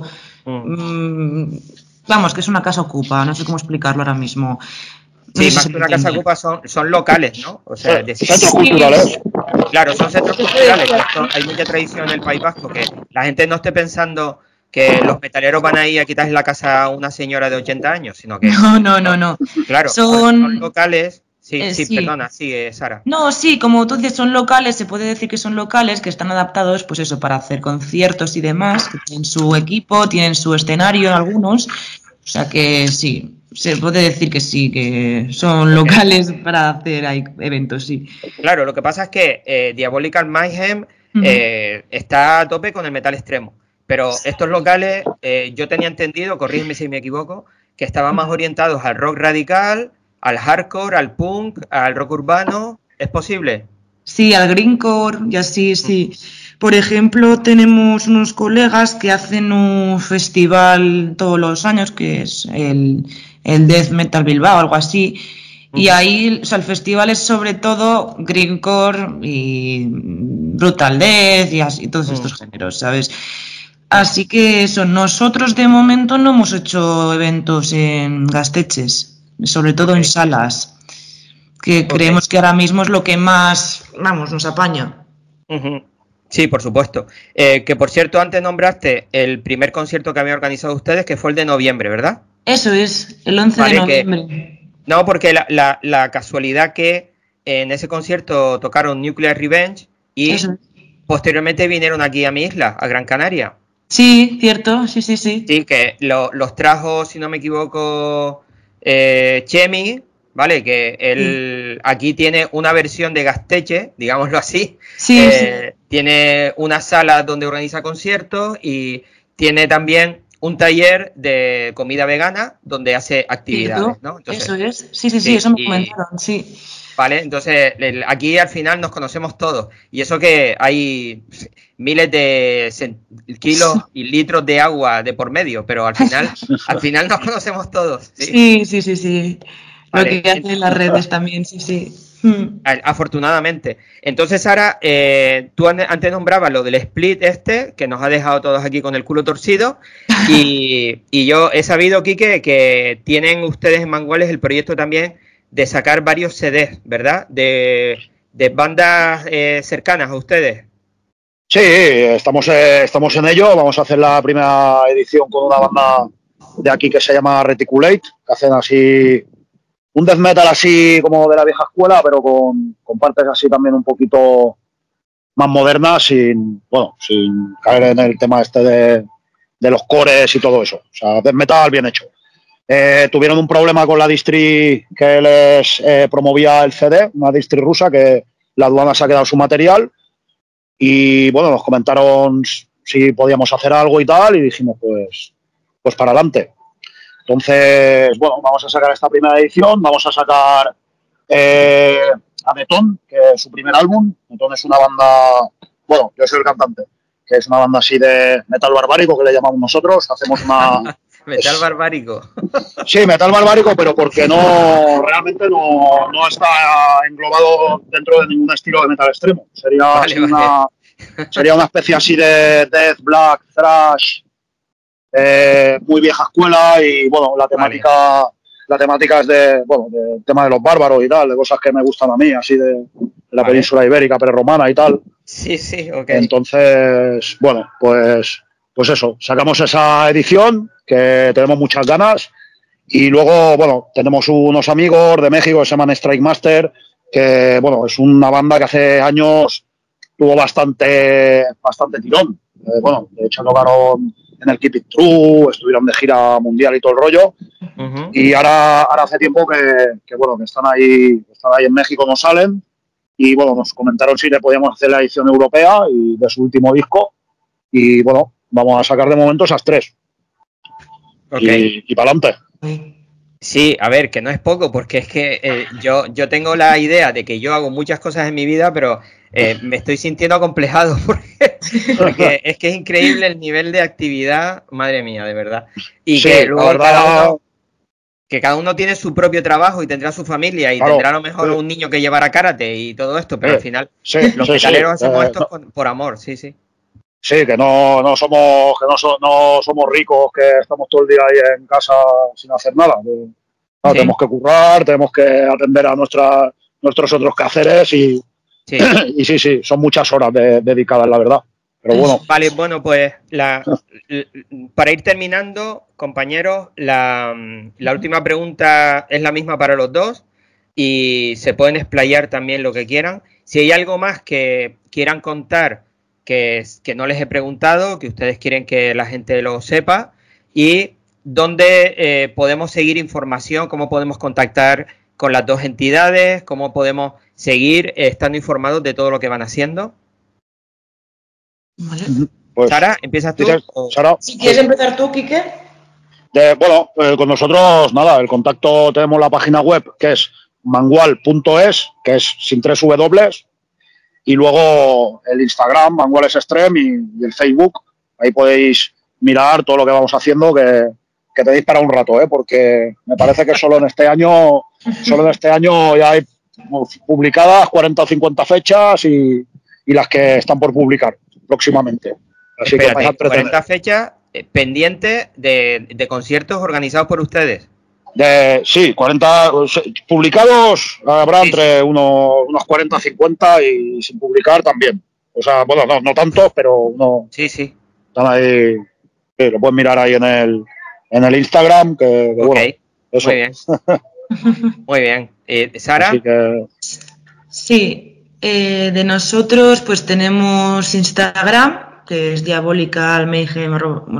vamos, que es una casa ocupa, no sé cómo explicarlo ahora mismo. No Sí, sé más si que me una casa entiende. ocupa son locales, ¿no? O sea, Centros culturales. claro, son centros culturales. Hay mucha tradición en el País Vasco, que la gente no esté pensando que los metaleros van a ir a quitarle la casa a una señora de 80 años, sino que, No, no, no, no. claro, son Son, locales. Sí, sí, sí. perdona, sigue, Sara. No, sí, como tú dices, son locales, se puede decir que son locales, que están adaptados, pues eso, para hacer conciertos y demás, que tienen su equipo, tienen su escenario algunos, o sea que sí, se puede decir que sí, que son Ok. locales para hacer ahí eventos, sí. Claro, lo que pasa es que Diabolical Mayhem Ujú. está a tope con el metal extremo, pero estos locales, yo tenía entendido, corrígeme si me equivoco, que estaban más orientados al rock radical, al hardcore, al punk, al rock urbano. ¿Es posible? Sí, al Greencore y así, sí. Por ejemplo, tenemos unos colegas que hacen un festival todos los años, que es el Death Metal Bilbao, algo así. Y ahí, o sea, el festival es sobre todo Greencore y Brutal Death y así, todos estos géneros, ¿sabes? Así que eso, nosotros de momento no hemos hecho eventos en Gasteches, sobre todo Ok, en salas, que ok. creemos que ahora mismo es lo que más, vamos, nos apaña. Ujú. Sí, por supuesto. Que por cierto, antes nombraste el primer concierto que habían organizado ustedes, que fue el de noviembre, ¿verdad? Eso es, el 11 de Vale, que noviembre. no, porque la casualidad que en ese concierto tocaron Nuclear Revenge Eso y es. posteriormente vinieron aquí a mi isla, a Gran Canaria. Sí, cierto, sí, sí, sí. Sí, que los trajo, si no me equivoco, Chemi, ¿vale? Que Sí, él aquí tiene una versión de Gasteche, digámoslo así. sí, sí, Tiene una sala donde organiza conciertos y tiene también un taller de comida vegana donde hace actividades, cierto. ¿no? Entonces, Eso es. Sí, sí, sí, sí, eso me y comentaron, sí. vale, entonces aquí al final nos conocemos todos. Y eso que hay miles de kilos y litros de agua de por medio, pero al final nos conocemos todos, ¿sí? Sí, sí, sí, sí. Lo que Vale, hacen las redes también, sí, sí. afortunadamente. Entonces, Sara, tú antes nombrabas lo del split este, que nos ha dejado todos aquí con el culo torcido, y yo he sabido, Quique, que tienen ustedes en Manguales el proyecto también de sacar varios CDs, ¿verdad? De bandas cercanas a ustedes. Sí, estamos en ello. Vamos a hacer la primera edición con una banda de aquí que se llama Reticulate, que hacen así un death metal así como de la vieja escuela, pero con partes así también un poquito más modernas, sin caer en el tema este de los cores y todo eso. O sea, death metal bien hecho. Tuvieron un problema con la distri que les promovía el CD, una distri rusa que la aduana se ha quedado su material y bueno, nos comentaron si podíamos hacer algo y tal y dijimos pues para adelante. Entonces, bueno, vamos a sacar esta primera edición, vamos a sacar a Metón, que es su primer álbum. Metón es una banda, bueno, yo soy el cantante, que es una banda así de metal barbárico que le llamamos nosotros. Hacemos una... Metal barbárico. Sí, metal barbárico, pero porque realmente no está englobado dentro de ningún estilo de metal extremo. Vale, vale. Sería una especie así de death, black, thrash, muy vieja escuela y bueno, Vale. la temática es del tema de los bárbaros y tal, de cosas que me gustan a mí, así de la Vale. península ibérica prerromana y tal. Sí, sí, ok. Entonces, bueno, pues eso, sacamos esa edición que tenemos muchas ganas y luego, bueno, tenemos unos amigos de México que se llaman Strike Master, que bueno, es una banda que hace años tuvo bastante tirón. Bueno, de hecho tocaron en el Keep It True, estuvieron de gira mundial y todo el rollo. Ujú. Y ahora hace tiempo que están ahí en México, no salen. y bueno, nos comentaron si le podíamos hacer la edición europea y de su último disco, y bueno, vamos a sacar de momento esas 3. Okay. Y para adelante. Sí, a ver, que no es poco, porque es que yo tengo la idea de que yo hago muchas cosas en mi vida, pero me estoy sintiendo acomplejado porque es que es increíble el nivel de actividad, madre mía, de verdad. Y sí, que luego cada uno tiene su propio trabajo y tendrá su familia y tendrá a lo mejor un niño que llevará karate y todo esto, pero al final los metaleros hacemos esto por amor, sí. Sí, que no somos ricos, que estamos todo el día ahí en casa sin hacer nada. Tenemos que currar, tenemos que atender a nuestros otros quehaceres y sí, son muchas horas dedicadas, la verdad. Pero bueno. Vale, bueno, pues para ir terminando, compañeros, la última pregunta es la misma para los dos y se pueden explayar también lo que quieran. Si hay algo más que quieran contar que no les he preguntado, que ustedes quieren que la gente lo sepa, y dónde podemos seguir información, cómo podemos contactar con las dos entidades, cómo podemos seguir estando informados de todo lo que van haciendo. Vale. Pues, Sara, ¿empiezas tú? Sara, si quieres empezar tú, Quique. Bueno, con nosotros, nada, el contacto, tenemos la página web que es mangual.es, que es sin 3 W, y luego el Instagram, Manguales Extreme, y el Facebook. Ahí podéis mirar todo lo que vamos haciendo, que tenéis para un rato, porque me parece que solo en este año ya hay publicadas 40 o 50 fechas y las que están por publicar próximamente. Así espérate, que 40 fechas pendientes de conciertos organizados por ustedes. Sí, 40 publicados habrá entre unos 40 50 y sin publicar también. O sea, bueno, no tantos, pero no. Sí. Están ahí, sí, lo pueden mirar ahí en el Instagram, que bueno, eso. Muy bien. Muy bien. ¿Sara? Así que... Sí, de nosotros pues tenemos Instagram, que es Diabolical Mayhem,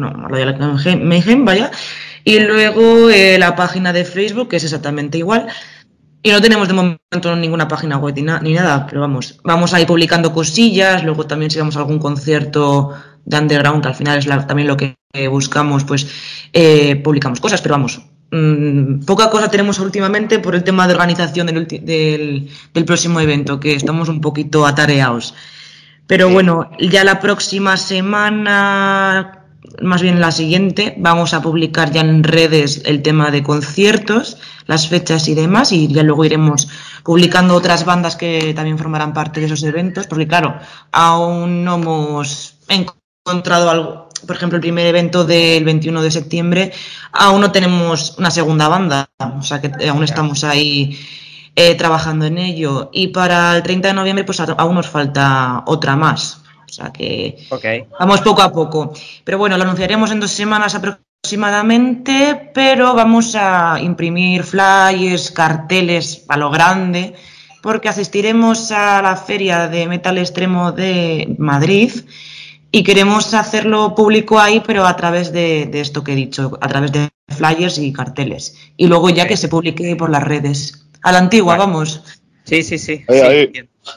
Mayhem, vaya. Y luego la página de Facebook, que es exactamente igual. Y no tenemos de momento ninguna página web ni nada, pero vamos a ir publicando cosillas. Luego también si vamos a algún concierto de underground, que al final es también lo que buscamos, pues publicamos cosas, pero poca cosa tenemos últimamente por el tema de organización del próximo evento, que estamos un poquito atareados. Pero bueno, ya la próxima semana... Más bien la siguiente, vamos a publicar ya en redes el tema de conciertos, las fechas y demás, y ya luego iremos publicando otras bandas que también formarán parte de esos eventos, porque claro, aún no hemos encontrado algo. Por ejemplo, el primer evento del 21 de septiembre, aún no tenemos una segunda banda, o sea que aún estamos ahí trabajando en ello, y para el 30 de noviembre pues aún nos falta otra más. O sea que vamos poco a poco. Pero bueno, lo anunciaremos en 2 semanas aproximadamente, pero vamos a imprimir flyers, carteles a lo grande, porque asistiremos a la Feria de Metal Extremo de Madrid y queremos hacerlo público ahí, pero a través de esto que he dicho, a través de flyers y carteles. Y luego ya que se publique por las redes. A la antigua, vamos. Sí. Ahí.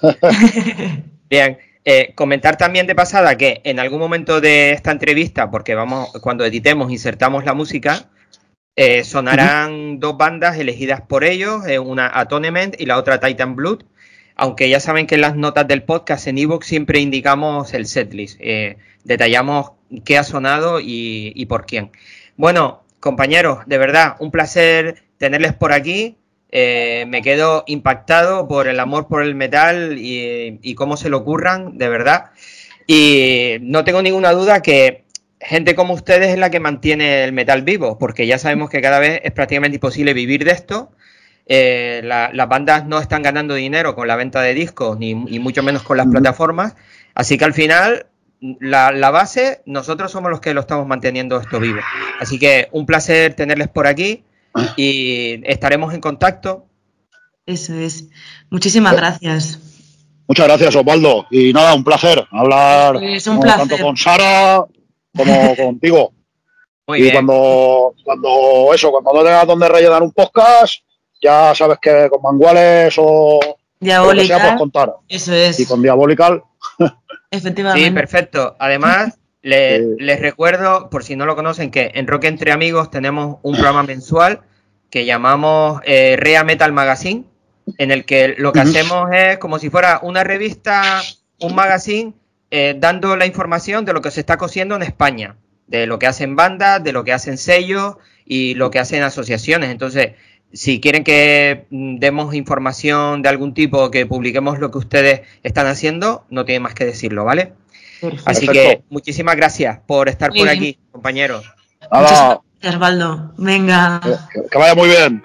Bien. Comentar también de pasada que en algún momento de esta entrevista, porque cuando editemos, insertamos la música, sonarán 2 bandas elegidas por ellos, una Atonement y la otra Titan Blood, aunque ya saben que en las notas del podcast en iVoox siempre indicamos el setlist, detallamos qué ha sonado y por quién. Bueno, compañeros, de verdad, un placer tenerles por aquí. Me quedo impactado por el amor por el metal y cómo se lo curran, de verdad. Y no tengo ninguna duda que gente como ustedes es la que mantiene el metal vivo, porque ya sabemos que cada vez es prácticamente imposible vivir de esto. Las bandas no están ganando dinero con la venta de discos, ni mucho menos con las plataformas. Así que al final, la base, nosotros somos los que lo estamos manteniendo esto vivo. Así que un placer tenerles por aquí. Y estaremos en contacto. Eso es. Muchísimas gracias. Muchas gracias, Osvaldo. Y nada, un placer hablar tanto con Sara como contigo. Muy bien. Cuando no tengas donde rellenar un podcast, ya sabes que con Manguales o Lo que sea, pues Diabolical. contar. Eso es. Y con Diabolical, Efectivamente. Sí, perfecto. Además, les recuerdo, por si no lo conocen, que en Rock Entre Amigos tenemos un programa mensual que llamamos Rea Metal Magazine, en el que lo que hacemos es como si fuera una revista, un magazine, dando la información de lo que se está cosiendo en España, de lo que hacen bandas, de lo que hacen sellos y lo que hacen asociaciones. Entonces, si quieren que demos información de algún tipo, que publiquemos lo que ustedes están haciendo, no tienen más que decirlo, ¿vale? Perfecto. Así Perfecto. que muchísimas gracias por estar Muy por bien. aquí, compañeros. Muchas nada, gracias, Baldo. Venga. que vaya muy bien.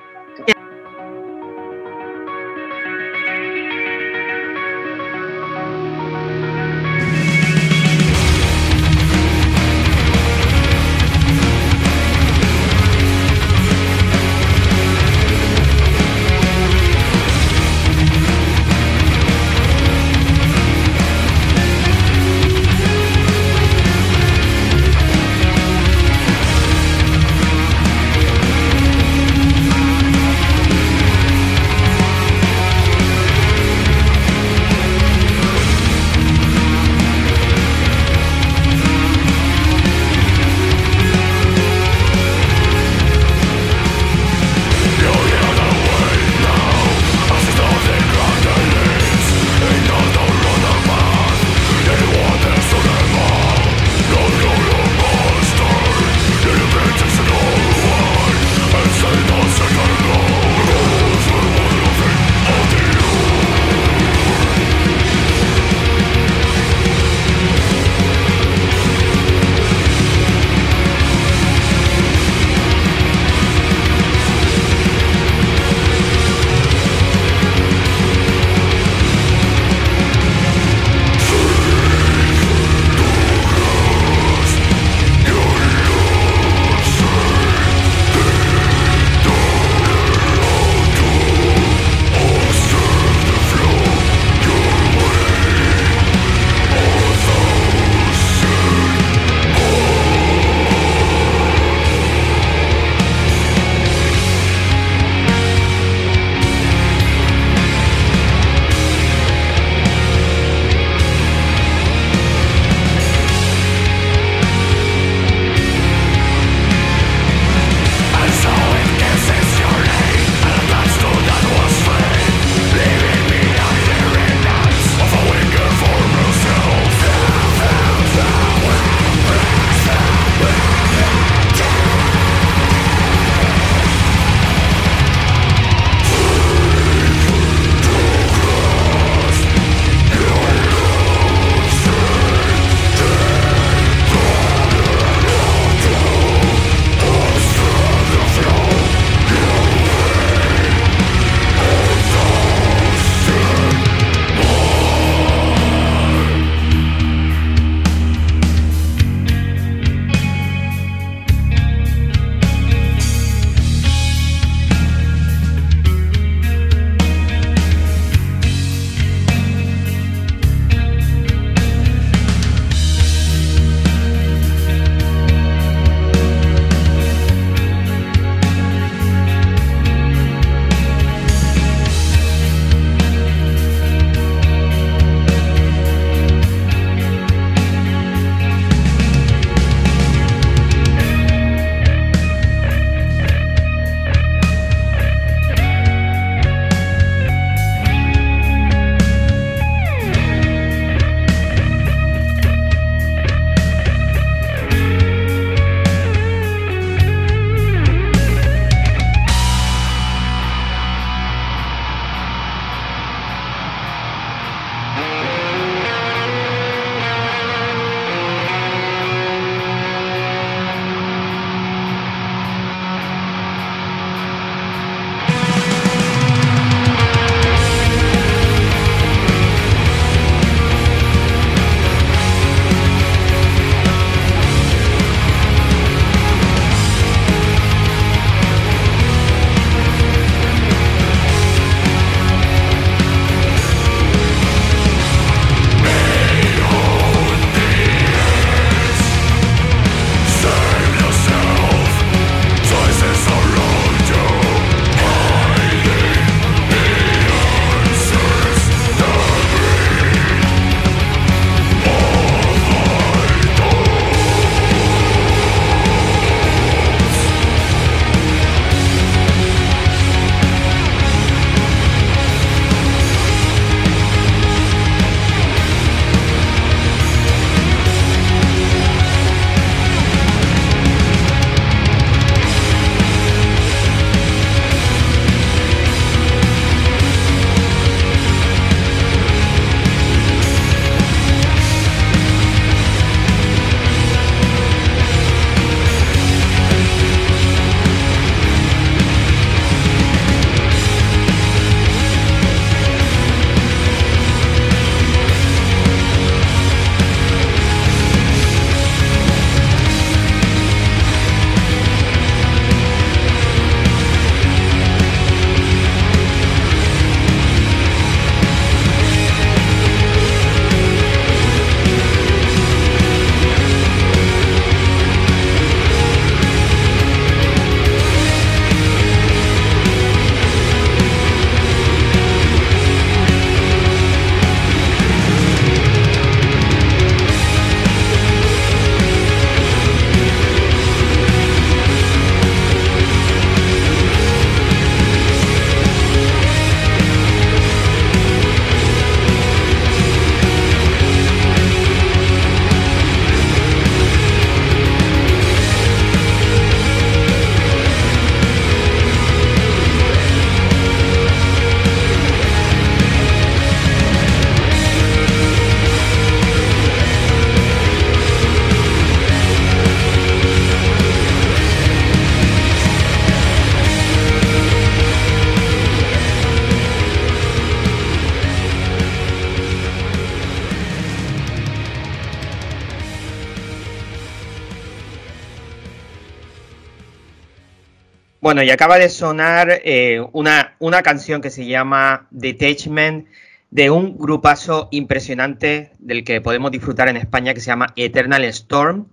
Bueno, y acaba de sonar una canción que se llama Detachment, de un grupazo impresionante del que podemos disfrutar en España, que se llama Eternal Storm.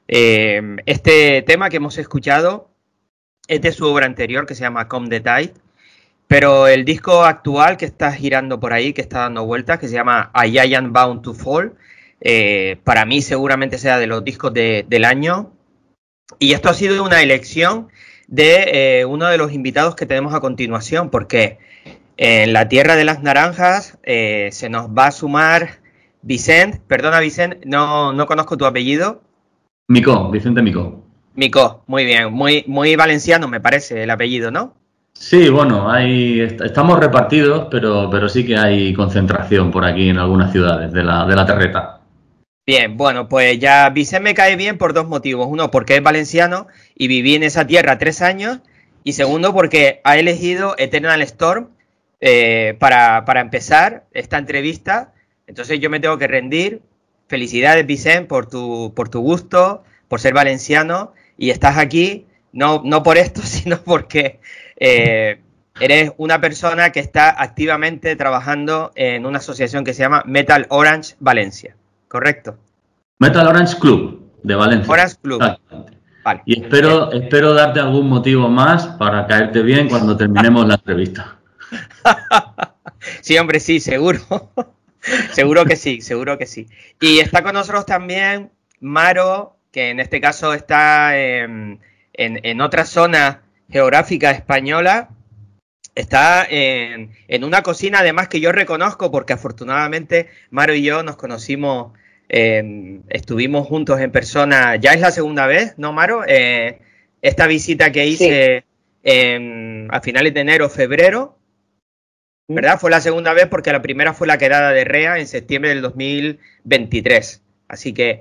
Este tema que hemos escuchado es de su obra anterior, que se llama Come the Tide, pero el disco actual que está girando por ahí, que está dando vueltas, que se llama A Giant Bound to Fall, para mí seguramente sea de los discos del año. Y esto ha sido una elección de uno de los invitados que tenemos a continuación, porque en la Tierra de las Naranjas se nos va a sumar Vicent. Perdona, Vicent, no conozco tu apellido. Micó, Vicente Micó. Micó, muy bien, muy valenciano me parece el apellido, ¿no? Sí, bueno, estamos repartidos, pero sí que hay concentración por aquí en algunas ciudades de la terreta. Bien, bueno, pues ya Vicent me cae bien por dos motivos. Uno, porque es valenciano y viví en esa tierra 3 años. Y segundo, porque ha elegido Eternal Storm para empezar esta entrevista. Entonces yo me tengo que rendir. Felicidades, Vicent, por tu gusto, por ser valenciano. Y estás aquí, no por esto, sino porque eres una persona que está activamente trabajando en una asociación que se llama Metal Orange Valencia. ¿Correcto? Metal Orange Club de Valencia. Orange Club. Vale. Y espero darte algún motivo más para caerte bien cuando terminemos la entrevista. Sí, hombre, sí, seguro. Seguro que sí. Y está con nosotros también Maro, que en este caso está en otra zona geográfica española. Está en una cocina, además, que yo reconozco porque afortunadamente Maro y yo nos conocimos, estuvimos juntos en persona, ya es la segunda vez, ¿no, Maro? Esta visita que hice a finales de enero, febrero, ¿verdad? Fue la segunda vez porque la primera fue la quedada de REA en septiembre del 2023. Así que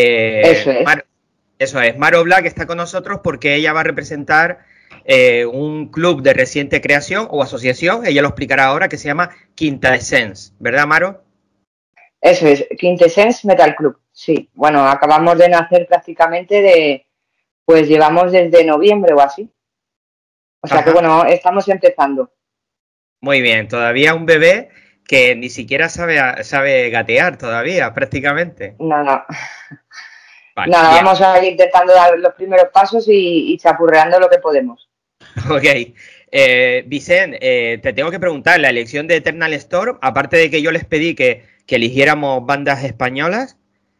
eso es. Maro Black está con nosotros porque ella va a representar un club de reciente creación o asociación, ella lo explicará ahora, que se llama Quintessence, ¿verdad, Maro? Eso es, Quintessence Metal Club, sí. Bueno, acabamos de nacer prácticamente pues llevamos desde noviembre o así. O sea que bueno, estamos empezando. Muy bien, todavía un bebé que ni siquiera sabe gatear todavía, prácticamente. No. Vale, nada, bien. Vamos a ir intentando dar los primeros pasos y chapurreando lo que podemos. Ok. Vicent, te tengo que preguntar, la elección de Eternal Storm, aparte de que yo les pedí que eligiéramos bandas españolas,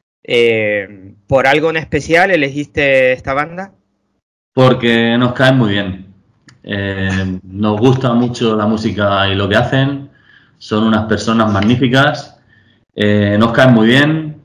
¿por algo en especial elegiste esta banda? Porque nos caen muy bien. Nos gusta mucho la música y lo que hacen. Son unas personas magníficas. Nos caen muy bien.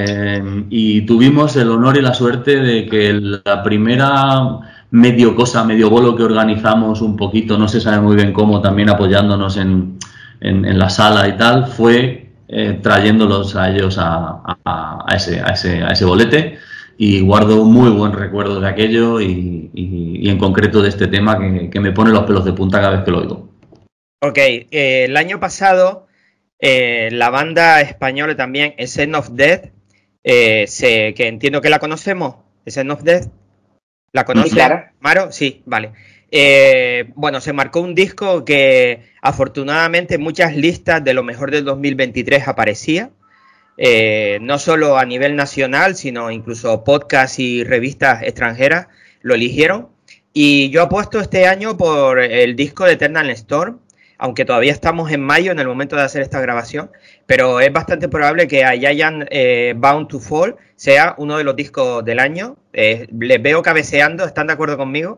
Y tuvimos el honor y la suerte de que la primera medio bolo que organizamos un poquito, no se sabe muy bien cómo, también apoyándonos en la sala y tal, fue trayéndolos a ellos a ese bolete, y guardo un muy buen recuerdo de aquello y en concreto de este tema que me pone los pelos de punta cada vez que lo oigo. Ok, el año pasado la banda española también, Scent of Death, que entiendo que la conocemos, Scent of Death. ¿La conoces, sí, claro. Maro? Sí, vale. Bueno, se marcó un disco que afortunadamente en muchas listas de lo mejor del 2023 aparecía, no solo a nivel nacional, sino incluso podcasts y revistas extranjeras lo eligieron. Y yo apuesto este año por el disco de Eternal Storm, aunque todavía estamos en mayo en el momento de hacer esta grabación, pero es bastante probable que A Giant Bound to Fall sea uno de los discos del año. Les veo cabeceando, ¿están de acuerdo conmigo?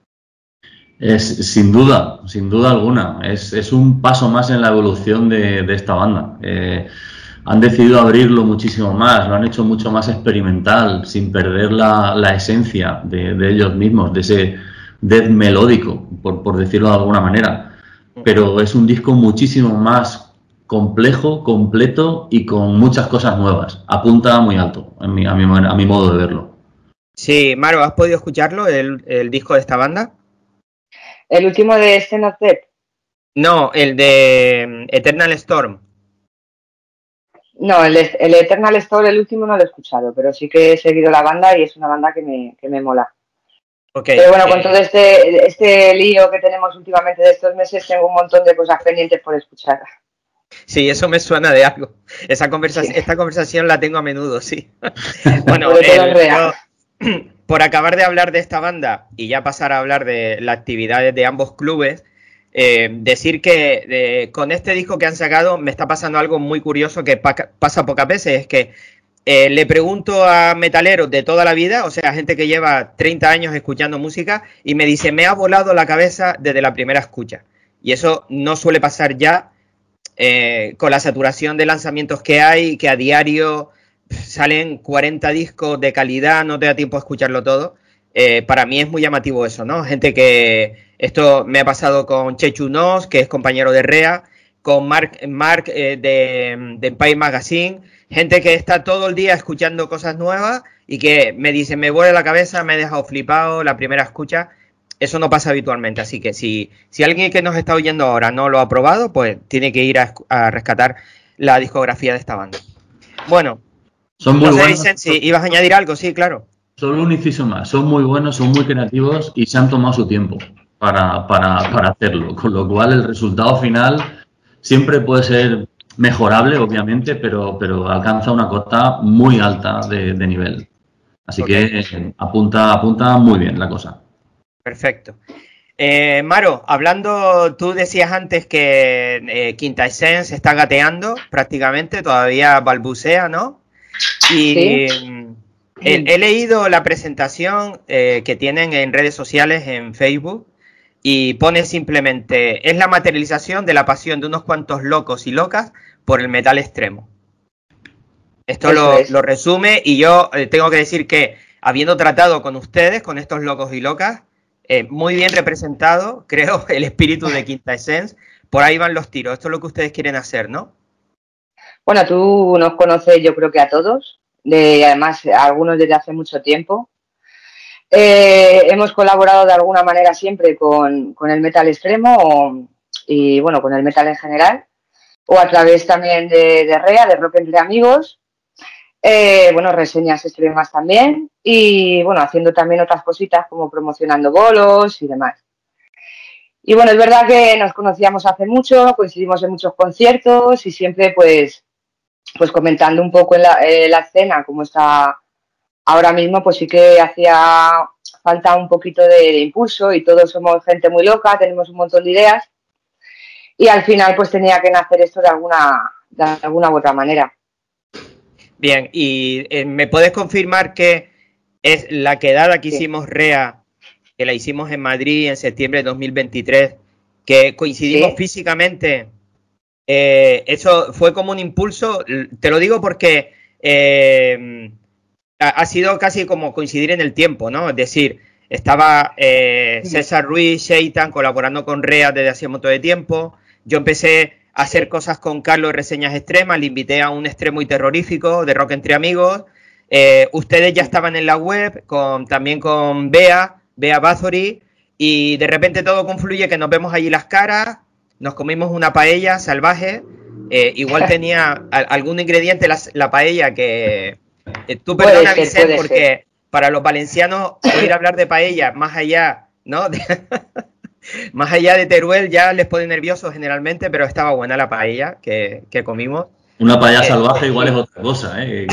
Sin duda alguna. Es un paso más en la evolución de esta banda. Han decidido abrirlo muchísimo más, lo han hecho mucho más experimental, sin perder la esencia de ellos mismos, de ese death melódico, por decirlo de alguna manera. Pero es un disco muchísimo más complejo, completo y con muchas cosas nuevas. Apunta muy alto, a mi modo de verlo. Sí, Maro, ¿has podido escucharlo, el disco de esta banda? ¿El último de Scent of Death? No, el de Eternal Storm. No, el Eternal Storm, el último no lo he escuchado, pero sí que he seguido la banda y es una banda que me mola. Okay, pero bueno, con todo este lío que tenemos últimamente de estos meses, tengo un montón de cosas pendientes por escuchar. Sí, eso me suena de algo. Esta conversación la tengo a menudo, sí. Bueno, por acabar de hablar de esta banda y ya pasar a hablar de las actividades de ambos clubes, decir que con este disco que han sacado me está pasando algo muy curioso que pasa pocas veces, es que le pregunto a metaleros de toda la vida, o sea, gente que lleva 30 años escuchando música, y me dice, me ha volado la cabeza desde la primera escucha. Y eso no suele pasar ya con la saturación de lanzamientos que hay, que a diario salen 40 discos de calidad, no te da tiempo a escucharlo todo. Para mí es muy llamativo eso, ¿no? Gente que... Esto me ha pasado con Chechu Nos, que es compañero de Rea, con Mark de Empire Magazine, gente que está todo el día escuchando cosas nuevas y que me dice, me vuela la cabeza, me he dejado flipado la primera escucha. Eso no pasa habitualmente, así que si alguien que nos está oyendo ahora no lo ha probado, pues tiene que ir a rescatar la discografía de esta banda. Bueno, son muy buenos. Vicent, si ibas a añadir algo, sí, claro. Solo un inciso más, son muy buenos, son muy creativos y se han tomado su tiempo para hacerlo, con lo cual el resultado final siempre puede ser mejorable, obviamente, pero alcanza una cota muy alta de nivel. Así que apunta muy bien la cosa. Perfecto. Maro, hablando, tú decías antes que Quinta Essence está gateando prácticamente, todavía balbucea, ¿no? Y ¿sí? He leído la presentación que tienen en redes sociales, en Facebook, y pone simplemente, es la materialización de la pasión de unos cuantos locos y locas por el metal extremo. Esto lo resume, y yo tengo que decir que, habiendo tratado con ustedes, con estos locos y locas, muy bien representado, creo, el espíritu de Quinta Essence. Por ahí van los tiros. Esto es lo que ustedes quieren hacer, ¿no? Bueno, tú nos conoces, yo creo que a todos, además a algunos desde hace mucho tiempo. Hemos colaborado de alguna manera siempre con el metal extremo y bueno, con el metal en general, o a través también de Rea, de Rock Entre Amigos. Bueno, reseñas extremas también y bueno, haciendo también otras cositas como promocionando bolos y demás. Y bueno, es verdad que nos conocíamos hace mucho, coincidimos en muchos conciertos y siempre pues comentando un poco en la escena cómo está ahora mismo, pues sí que hacía falta un poquito de impulso y todos somos gente muy loca, tenemos un montón de ideas y al final pues tenía que nacer esto de alguna u otra manera. Bien, y ¿me puedes confirmar que es la quedada que hicimos Rea, que la hicimos en Madrid en septiembre de 2023, que coincidimos físicamente? Eso fue como un impulso, te lo digo porque ha sido casi como coincidir en el tiempo, ¿no? Es decir, estaba César Ruiz, Shaitan, colaborando con Rea desde hace un montón de tiempo. Yo empecé a hacer cosas con Carlos, reseñas extremas, le invité a un extremo y terrorífico de Rock Entre Amigos. Ustedes ya estaban en la web, también con Bea Bathory, y de repente todo confluye, que nos vemos allí las caras, nos comimos una paella salvaje, igual tenía algún ingrediente la paella que... tú perdona, Vicent, porque para los valencianos oír hablar de paella más allá, ¿no? Más allá de Teruel ya les pone nerviosos generalmente, pero estaba buena la paella que comimos. Una paella salvaje igual es otra cosa, ¿eh?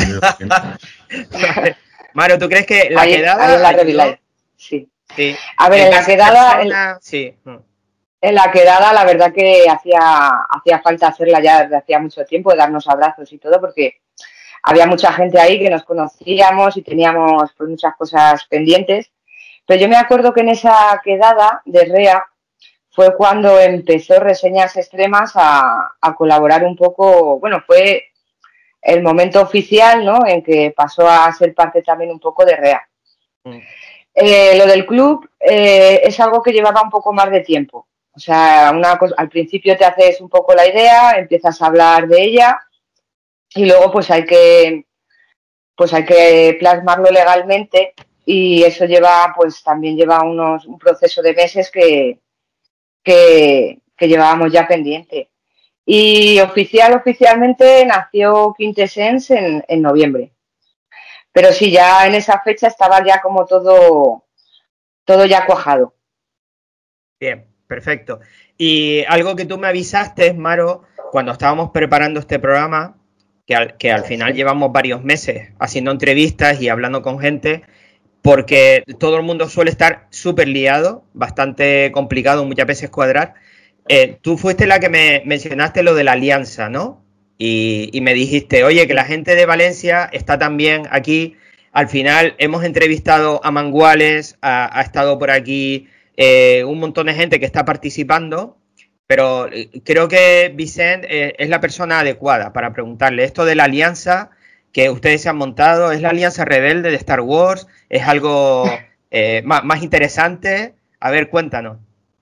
Maro, ¿tú crees que la quedada... Ahí en la realidad, sí. A ver, en la quedada... Sí. En la quedada, la verdad que hacía falta hacerla ya desde hacía mucho tiempo, darnos abrazos y todo, porque había mucha gente ahí que nos conocíamos y teníamos pues muchas cosas pendientes. Pero yo me acuerdo que en esa quedada de Rea fue cuando empezó Reseñas Extremas a colaborar un poco. Bueno, fue el momento oficial, ¿no?, en que pasó a ser parte también un poco de Rea. Lo del club es algo que llevaba un poco más de tiempo. O sea, al principio te haces un poco la idea, empiezas a hablar de ella y luego pues hay que plasmarlo legalmente, y eso también lleva un proceso de meses que llevábamos ya pendiente. Y oficialmente nació Quinta Essence en noviembre. Pero sí, ya en esa fecha estaba ya como todo todo ya cuajado. Bien, perfecto. Y algo que tú me avisaste, Maro, cuando estábamos preparando este programa, que al final llevamos varios meses haciendo entrevistas y hablando con gente, porque todo el mundo suele estar súper liado, bastante complicado muchas veces cuadrar. Tú fuiste la que me mencionaste lo de la alianza, ¿no? Y me dijiste, oye, que la gente de Valencia está también aquí. Al final hemos entrevistado a Manguales, ha estado por aquí un montón de gente que está participando, pero creo que Vicente es la persona adecuada para preguntarle esto de la alianza que ustedes se han montado. ¿Es la alianza rebelde de Star Wars? ¿Es algo más interesante? A ver, cuéntanos.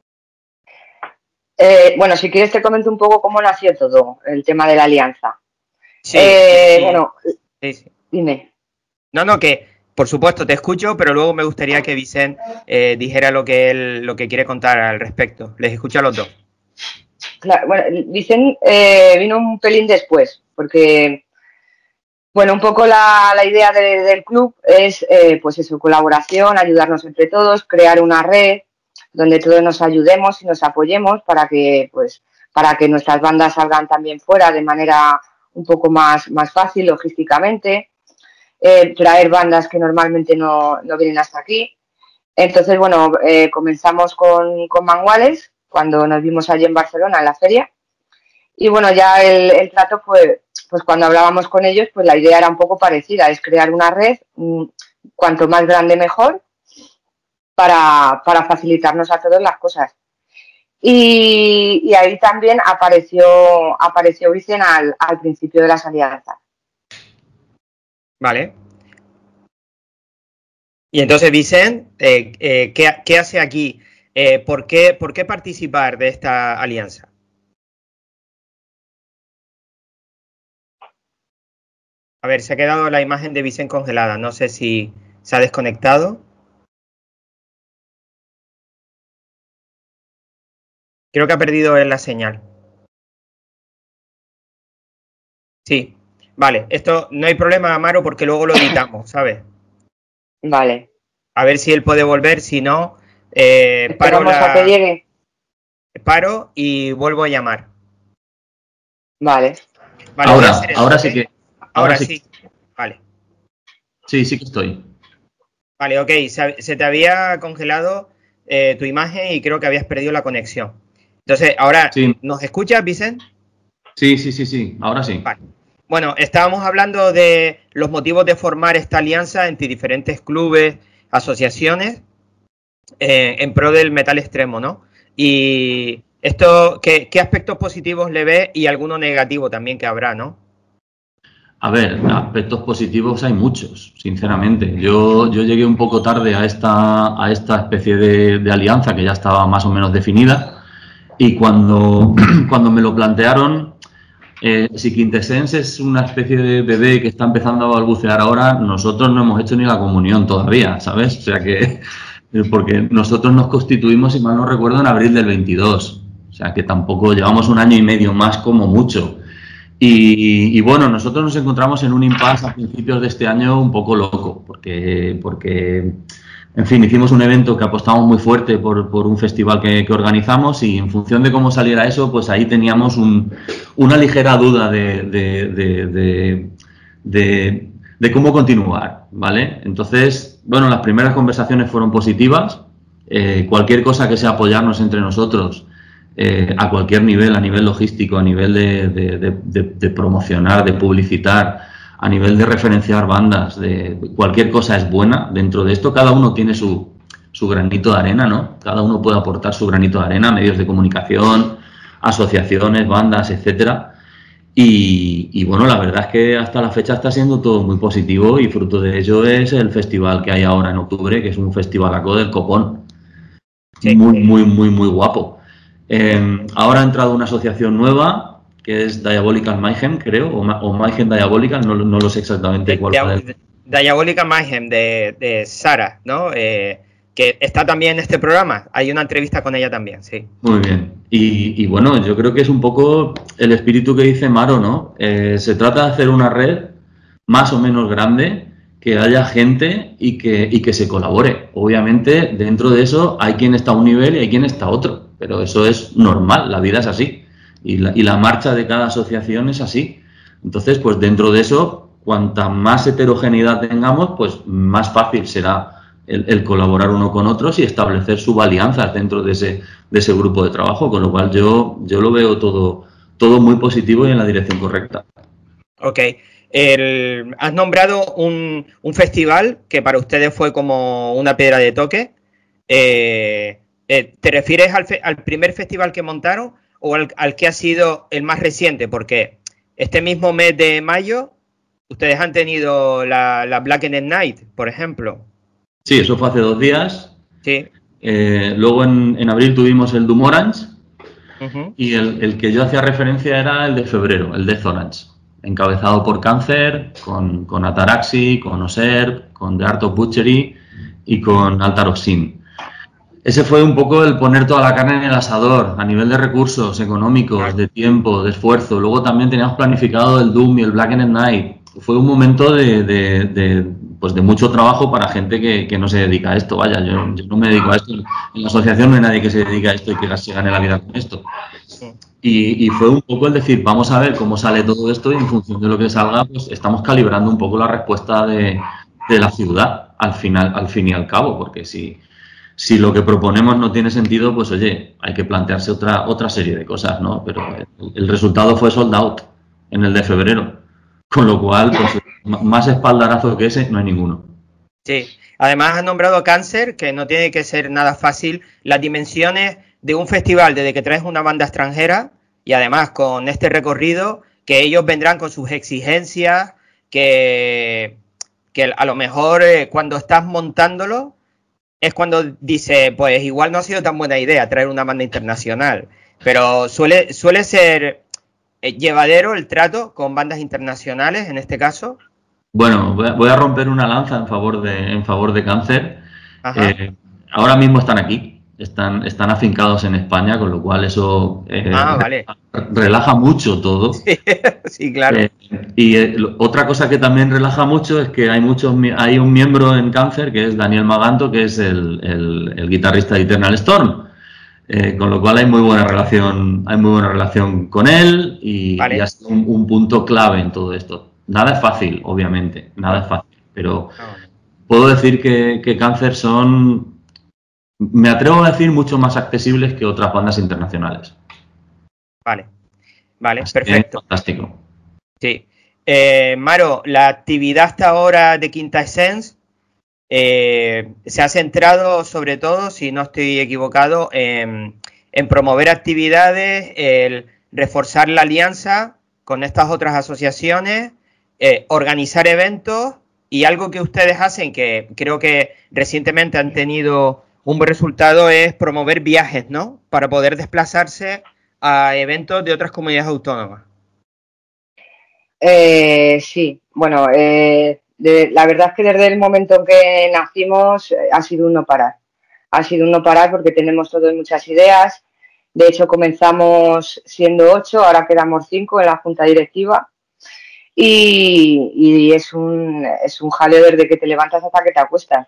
Bueno, si quieres te comento un poco cómo nació todo el tema de la alianza. Sí, bueno, sí. Dime. No, que por supuesto te escucho, pero luego me gustaría que Vicente dijera lo que quiere contar al respecto. Les escucho a los dos. Claro, bueno, Vicente vino un pelín después, porque, bueno, un poco la idea del club es, pues eso, colaboración, ayudarnos entre todos, crear una red donde todos nos ayudemos y nos apoyemos para que nuestras bandas salgan también fuera de manera un poco más fácil logísticamente, traer bandas que normalmente no vienen hasta aquí. Entonces, bueno, comenzamos con Manguales cuando nos vimos allí en Barcelona en la feria, y bueno, ya el trato fue, pues cuando hablábamos con ellos, pues la idea era un poco parecida, es crear una red cuanto más grande mejor, para facilitarnos a todas las cosas. Y ahí también apareció Vicente al principio de las alianzas. Vale. Y entonces, Vicente, ¿qué hace aquí? ¿Por qué participar de esta alianza? A ver, se ha quedado la imagen de Vicente congelada. No sé si se ha desconectado. Creo que ha perdido la señal. Sí. Vale, esto no hay problema, Amaro, porque luego lo editamos, ¿sabes? Vale. A ver si él puede volver, si no, paro y vuelvo a llamar. Vale. Ahora sí que... Ahora sí. Vale. Sí que estoy. Vale, ok. Se te había congelado tu imagen y creo que habías perdido la conexión. Entonces, ahora, sí. ¿Nos escuchas, Vicente? Sí. Ahora sí. Vale. Bueno, estábamos hablando de los motivos de formar esta alianza entre diferentes clubes, asociaciones, en pro del metal extremo, ¿no? Y esto, ¿qué aspectos positivos le ves y alguno negativo también que habrá, ¿no? A ver, aspectos positivos hay muchos, sinceramente. Yo llegué un poco tarde a esta especie de alianza que ya estaba más o menos definida, y cuando me lo plantearon, si Quintessence es una especie de bebé que está empezando a balbucear ahora, nosotros no hemos hecho ni la comunión todavía, ¿sabes? O sea que, porque nosotros nos constituimos, si mal no recuerdo, en abril del 22. O sea que tampoco llevamos un año y medio más como mucho. Y bueno, nosotros nos encontramos en un impasse a principios de este año un poco loco, porque en fin, hicimos un evento que apostamos muy fuerte por un festival que organizamos, y en función de cómo saliera eso, pues ahí teníamos una ligera duda de cómo continuar, ¿vale? Entonces, bueno, las primeras conversaciones fueron positivas. Cualquier cosa que sea apoyarnos entre nosotros, a cualquier nivel, a nivel logístico, a nivel de promocionar, de publicitar, a nivel de referenciar bandas, de cualquier cosa es buena dentro de esto. Cada uno tiene su granito de arena, ¿no? Cada uno puede aportar su granito de arena, medios de comunicación, asociaciones, bandas, etcétera. Y bueno, la verdad es que hasta la fecha está siendo todo muy positivo, y fruto de ello es el festival que hay ahora en octubre, que es un festivalaco del copón. Sí. Muy guapo. Ahora ha entrado una asociación nueva, que es Diabolical Mayhem, creo, o Mayhem Diabolical, no lo sé exactamente cuál fue. Diabolical Mayhem de Sara, ¿no? Que está también en este programa. Hay una entrevista con ella también, sí. Muy bien. Y bueno, yo creo que es un poco el espíritu que dice Maro, ¿no? Se trata de hacer una red más o menos grande que haya gente y que se colabore. Obviamente, dentro de eso hay quien está a un nivel y hay quien está a otro, pero eso es normal, la vida es así y la marcha de cada asociación es así. Entonces, pues dentro de eso, cuanta más heterogeneidad tengamos, pues más fácil será el colaborar uno con otros y establecer subalianzas dentro de ese grupo de trabajo, con lo cual yo lo veo todo muy positivo y en la dirección correcta. Ok. Has nombrado un festival que para ustedes fue como una piedra de toque. ¿Te refieres al primer festival que montaron o al que ha sido el más reciente? Porque este mismo mes de mayo ustedes han tenido la Blackened Night, por ejemplo. Sí, eso fue hace 2 días. Sí. Luego en abril tuvimos el Doom Orange. Uh-huh. Y el que yo hacía referencia era el de febrero, el Death Orange, encabezado por Cáncer, con Ataraxi, con Oserv, con The Art of Butchery y con Altaroxin. Ese fue un poco el poner toda la carne en el asador, a nivel de recursos económicos, de tiempo, de esfuerzo. Luego también teníamos planificado el Doom y el Blackened Night. Fue un momento pues de mucho trabajo para gente que no se dedica a esto. Vaya, yo no me dedico a esto. En la asociación no hay nadie que se dedique a esto y que se gane la vida con esto. Y fue un poco el decir, vamos a ver cómo sale todo esto y en función de lo que salga, pues estamos calibrando un poco la respuesta de la ciudad al fin y al cabo, porque si lo que proponemos no tiene sentido, pues oye, hay que plantearse otra serie de cosas, ¿no? Pero el resultado fue sold out en el de febrero, con lo cual, pues más espaldarazo que ese no hay ninguno. Sí, además has nombrado Cáncer, que no tiene que ser nada fácil, las dimensiones de un festival desde que traes una banda extranjera y además con este recorrido, que ellos vendrán con sus exigencias, que a lo mejor cuando estás montándolo es cuando dice, pues igual no ha sido tan buena idea traer una banda internacional, pero suele ser llevadero el trato con bandas internacionales en este caso. Bueno, voy a romper una lanza en favor de Cáncer. Ahora mismo están aquí, están afincados en España, con lo cual eso vale. relaja mucho todo. Sí, claro. Otra cosa que también relaja mucho es que hay un miembro en Cáncer que es Daniel Maganto, que es el guitarrista de Eternal Storm. Con lo cual hay muy buena relación con él y ha sido un punto clave en todo esto. Nada es fácil, obviamente, nada es fácil, pero puedo decir que Cáncer son, me atrevo a decir, mucho más accesibles que otras bandas internacionales. Vale, así perfecto. Fantástico. Sí. Maro, la actividad hasta ahora de Quinta Essence se ha centrado sobre todo, si no estoy equivocado, en promover actividades, el reforzar la alianza con estas otras asociaciones, organizar eventos y algo que ustedes hacen que creo que recientemente han tenido un buen resultado es promover viajes, ¿no? Para poder desplazarse a eventos de otras comunidades autónomas. Sí, bueno, la verdad es que desde el momento en que nacimos ha sido un no parar. Ha sido un no parar porque tenemos todos muchas ideas. De hecho, comenzamos siendo 8, ahora quedamos 5 en la junta directiva. Y es un jaleo desde que te levantas hasta que te acuestas.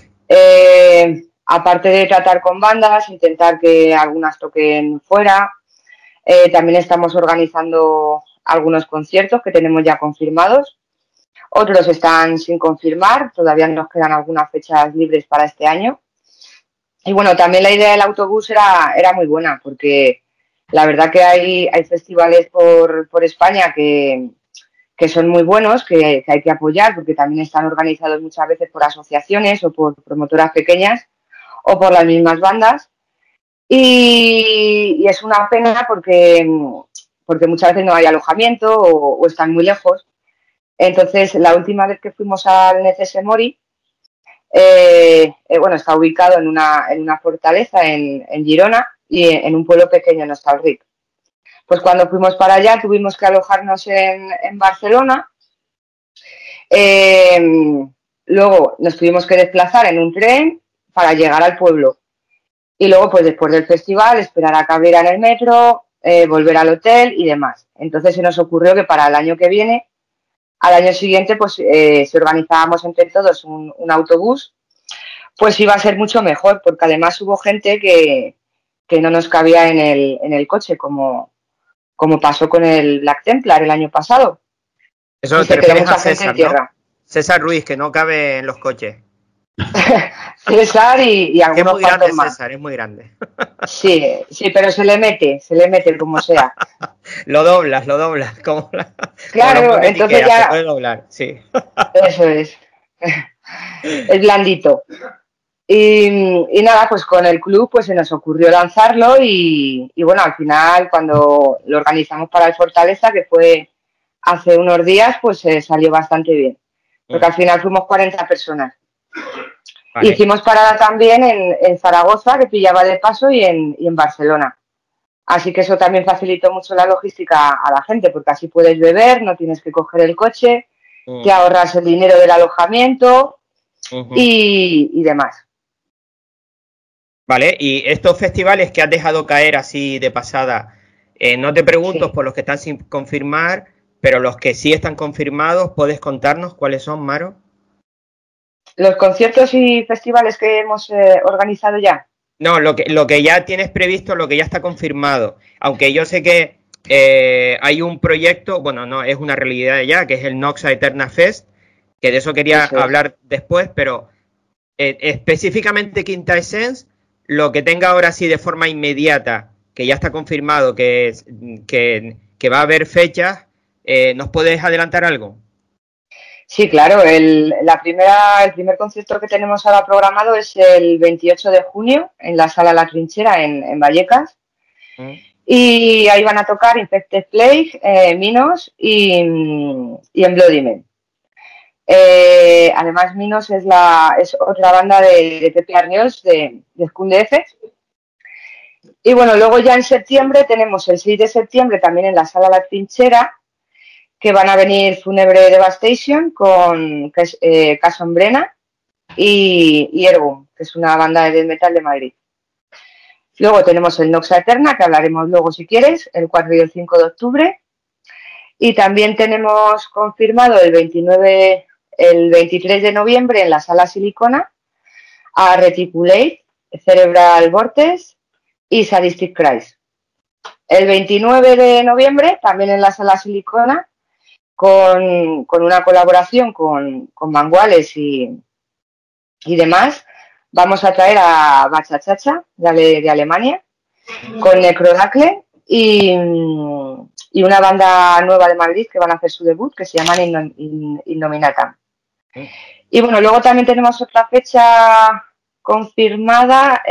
Aparte de tratar con bandas, intentar que algunas toquen fuera, también estamos organizando algunos conciertos que tenemos ya confirmados. Otros están sin confirmar, todavía nos quedan algunas fechas libres para este año. Y bueno, también la idea del autobús era muy buena, porque la verdad que hay festivales por España que son muy buenos, que hay que apoyar, porque también están organizados muchas veces por asociaciones o por promotoras pequeñas o por las mismas bandas. Y es una pena porque muchas veces no hay alojamiento o están muy lejos. Entonces, la última vez que fuimos al Necese Mori, está ubicado en una fortaleza en Girona y en un pueblo pequeño en Hostalric. Pues cuando fuimos para allá tuvimos que alojarnos en Barcelona. Luego nos tuvimos que desplazar en un tren para llegar al pueblo. Y luego, pues después del festival, esperar a que abrieran el metro, volver al hotel y demás. Entonces se nos ocurrió que para el año que viene al año siguiente, pues si organizábamos entre todos un autobús, pues iba a ser mucho mejor, porque además hubo gente que no nos cabía en el coche, como pasó con el Black Templar el año pasado. Eso te refieres a César, ¿no? César Ruiz, que no cabe en los coches. César y algunos es muy grande más. César, es muy grande. Sí, pero se le mete como sea. Lo doblas, como claro, como entonces ya... Se puede doblar, sí. Eso es. Es blandito. Y nada, pues con el club pues se nos ocurrió lanzarlo y bueno, al final cuando lo organizamos para el Fortaleza, que fue hace unos días, pues salió bastante bien. Porque al final fuimos 40 personas. Vale. Hicimos parada también en Zaragoza, que pillaba de paso, y en Barcelona. Así que eso también facilitó mucho la logística a la gente, porque así puedes beber, no tienes que coger el coche, te ahorras el dinero del alojamiento y demás. Vale, y estos festivales que has dejado caer así de pasada, no te pregunto por los que están sin confirmar, pero los que sí están confirmados, ¿puedes contarnos cuáles son, Maro? ¿Los conciertos y festivales que hemos organizado ya? No, lo que ya tienes previsto, lo que ya está confirmado. Aunque yo sé que hay un proyecto, bueno, no, es una realidad ya, que es el Noxa Eterna Fest, que de eso quería hablar después, pero específicamente Quinta Essence, lo que tenga ahora sí de forma inmediata, que ya está confirmado, que va a haber fechas, ¿nos puedes adelantar algo? Sí, claro. El primer concierto que tenemos ahora programado es el 28 de junio en la Sala La Trinchera en Vallecas. Y ahí van a tocar Infected Plague, Minos y Embodiment. Además, Minos es otra banda de Pepe Arniols de Scunde F. Y bueno, luego ya en septiembre tenemos el 6 de septiembre también en la Sala La Trinchera, que van a venir Funebre Devastation con Casombrena y Ergun, que es una banda de death metal de Madrid. Luego tenemos el Noxa Eterna, que hablaremos luego si quieres, el 4 y el 5 de octubre. Y también tenemos confirmado el 23 de noviembre en la Sala Silicona a Reticulate, Cerebral Vortex y Sadistic Christ. El 29 de noviembre, también en la Sala Silicona, con una colaboración con Manguales y demás, vamos a traer a Bachachacha de Alemania, con Necrodacle y una banda nueva de Madrid que van a hacer su debut, que se llaman Innominatam. Y bueno, luego también tenemos otra fecha confirmada,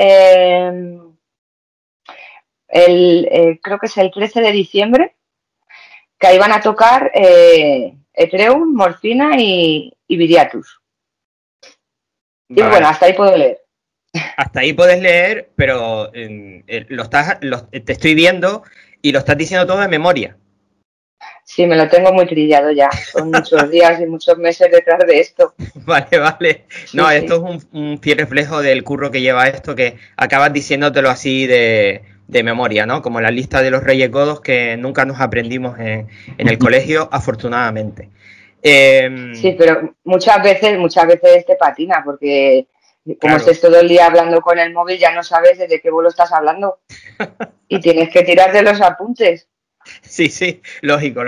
creo que es el 13 de diciembre, que ahí van a tocar Etreum, Morfina y Viriatus. Vale. Y bueno, hasta ahí puedo leer. Hasta ahí puedes leer, pero te estoy viendo y lo estás diciendo todo de memoria. Sí, me lo tengo muy trillado ya. Son muchos días y muchos meses detrás de esto. Vale. No, sí, esto es un fiel reflejo del curro que lleva esto, que acabas diciéndotelo así de memoria, ¿no? Como la lista de los Reyes Godos que nunca nos aprendimos en el colegio, afortunadamente. Sí, pero muchas veces te patina, porque como estés todo el día hablando con el móvil, ya no sabes desde qué vuelo estás hablando. Y tienes que tirar de los apuntes. Sí, lógico.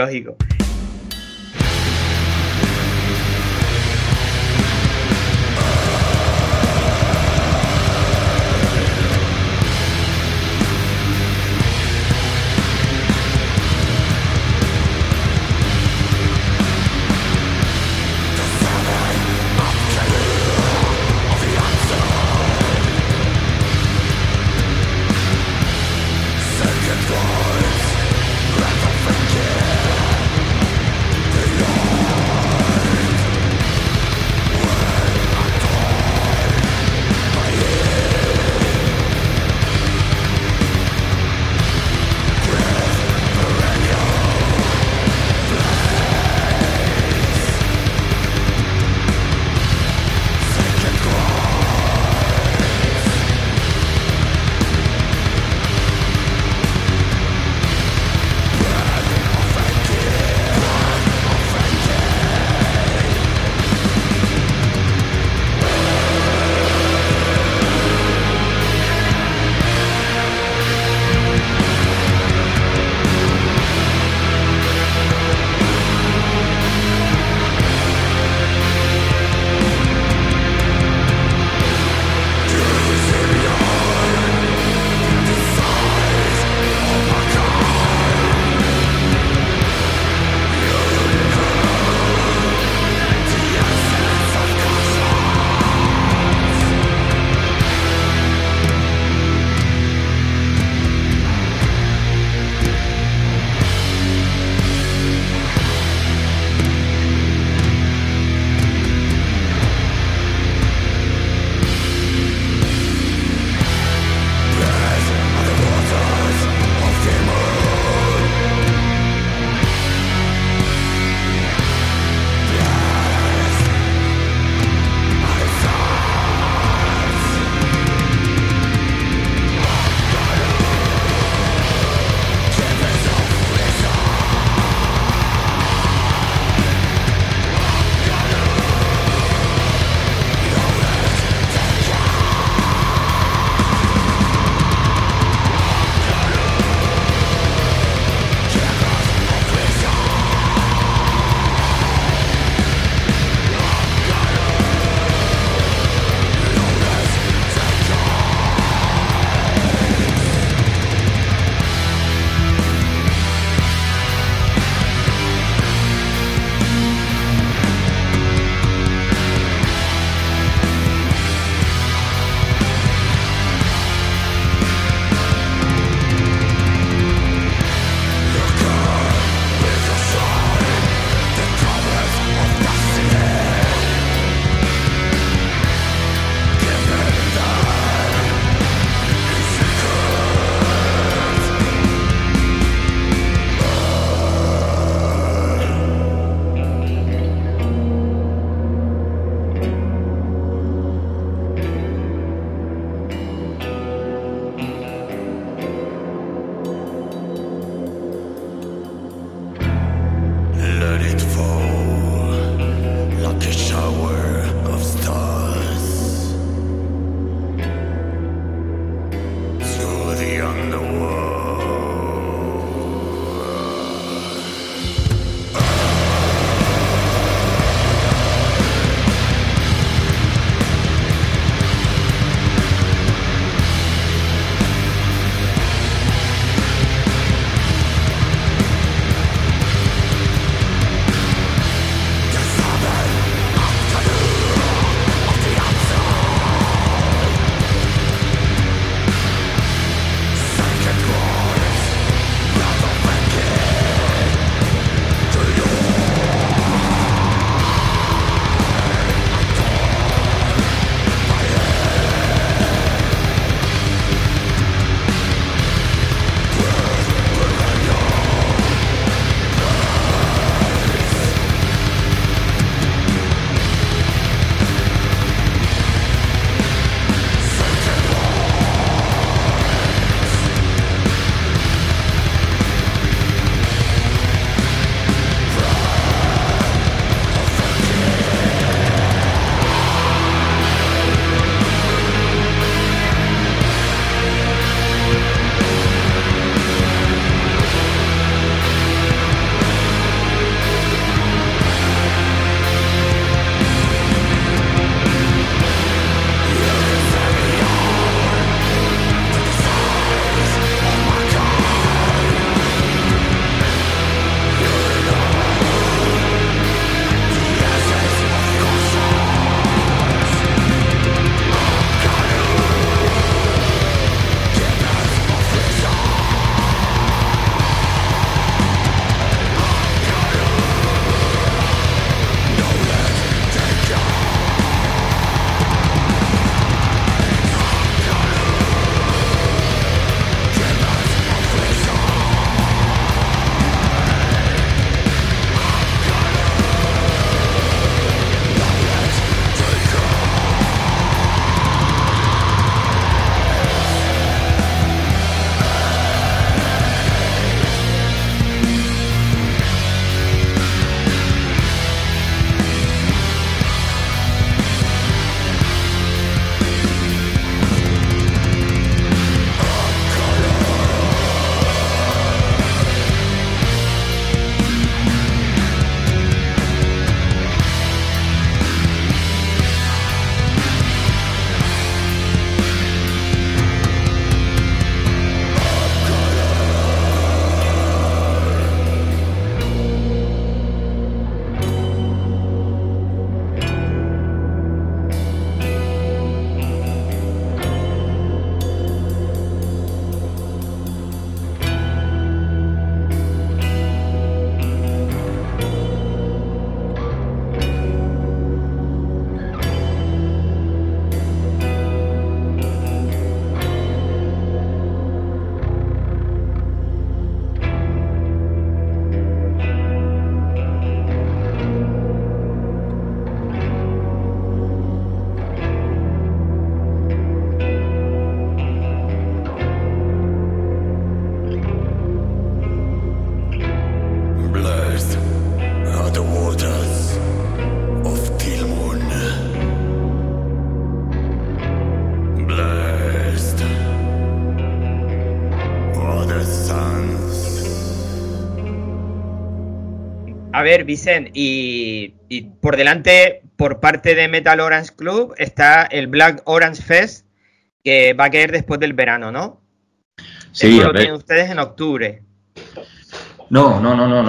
A ver, Vicent, y por delante, por parte de Metal Orange Club, está el Black Orange Fest, que va a caer después del verano, ¿no? Sí, esto lo tienen ustedes en octubre. No.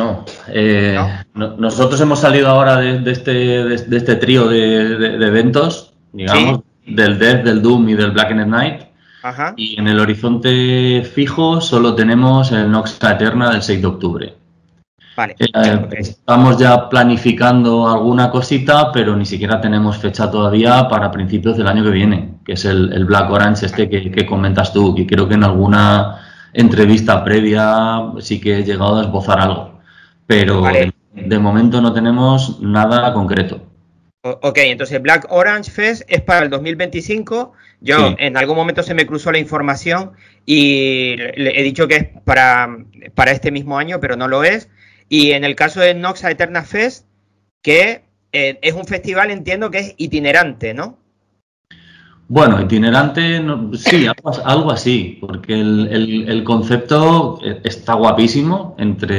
Nosotros hemos salido ahora de este trío de eventos, digamos, ¿sí? Del Death, del Doom y del Black Night. Ajá. Y en el horizonte fijo solo tenemos el Noxa Eterna del 6 de octubre. Vale. Estamos ya planificando alguna cosita, pero ni siquiera tenemos fecha todavía para principios del año que viene, que es el Black Orange que comentas tú, que creo que en alguna entrevista previa sí que he llegado a esbozar algo, pero vale. de momento no tenemos nada concreto. Ok, entonces Black Orange Fest es para el 2025. Yo sí. En algún momento se me cruzó la información y le he dicho que es para este mismo año, pero no lo es. Y en el caso de Noxa Eterna Fest, que es un festival, entiendo que es itinerante, ¿no? Bueno, itinerante, sí, algo así, porque el concepto está guapísimo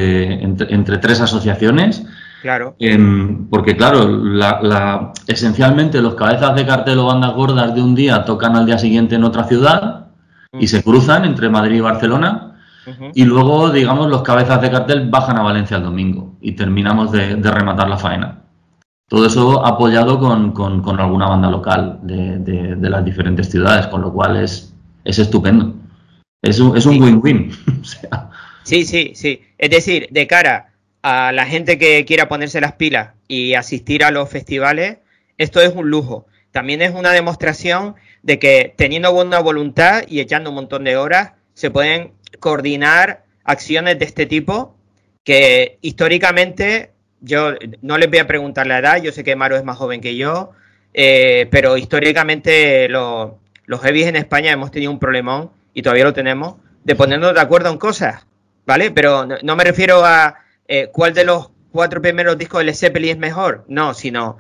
entre tres asociaciones. Claro. Porque, claro, esencialmente los cabezas de cartel o bandas gordas de un día tocan al día siguiente en otra ciudad y se cruzan entre Madrid y Barcelona. Y luego, digamos, los cabezas de cartel bajan a Valencia el domingo y terminamos de rematar la faena. Todo eso apoyado con alguna banda local de las diferentes ciudades, con lo cual es estupendo. Es un win-win. O sea. Sí. Es decir, de cara a la gente que quiera ponerse las pilas y asistir a los festivales, esto es un lujo. También es una demostración de que teniendo buena voluntad y echando un montón de horas, se pueden coordinar acciones de este tipo que históricamente, yo no les voy a preguntar la edad, yo sé que Maro es más joven que yo, pero históricamente los heavies en España hemos tenido un problemón, y todavía lo tenemos, de ponernos de acuerdo en cosas, ¿vale? Pero no me refiero a cuál de los 4 primeros discos de Led Zeppelin es mejor, no, sino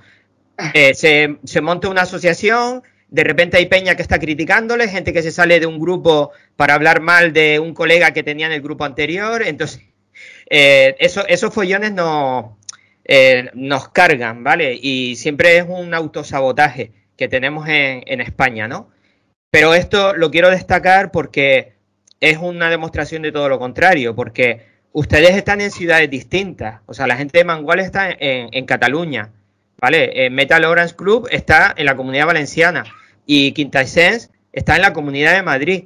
se monta una asociación, de repente hay peña que está criticándole, gente que se sale de un grupo para hablar mal de un colega que tenía en el grupo anterior, entonces esos follones nos cargan, ¿vale? Y siempre es un autosabotaje que tenemos en España, ¿no? Pero esto lo quiero destacar porque es una demostración de todo lo contrario, porque ustedes están en ciudades distintas, o sea, la gente de Mangual está en Cataluña, ¿vale? Metal Orange Club está en la Comunidad Valenciana y Quintessence está en la Comunidad de Madrid,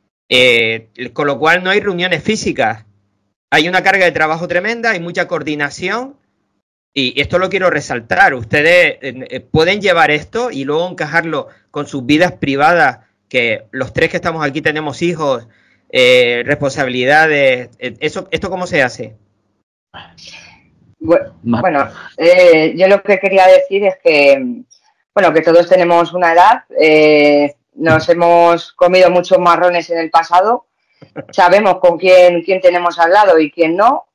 con lo cual no hay reuniones físicas, hay una carga de trabajo tremenda, hay mucha coordinación, y esto lo quiero resaltar. Ustedes pueden llevar esto y luego encajarlo con sus vidas privadas, que los 3 que estamos aquí tenemos hijos, responsabilidades. ¿Esto cómo se hace? Bueno, yo lo que quería decir es que, bueno, que todos tenemos una edad, nos hemos comido muchos marrones en el pasado, sabemos con quién tenemos al lado y quién no,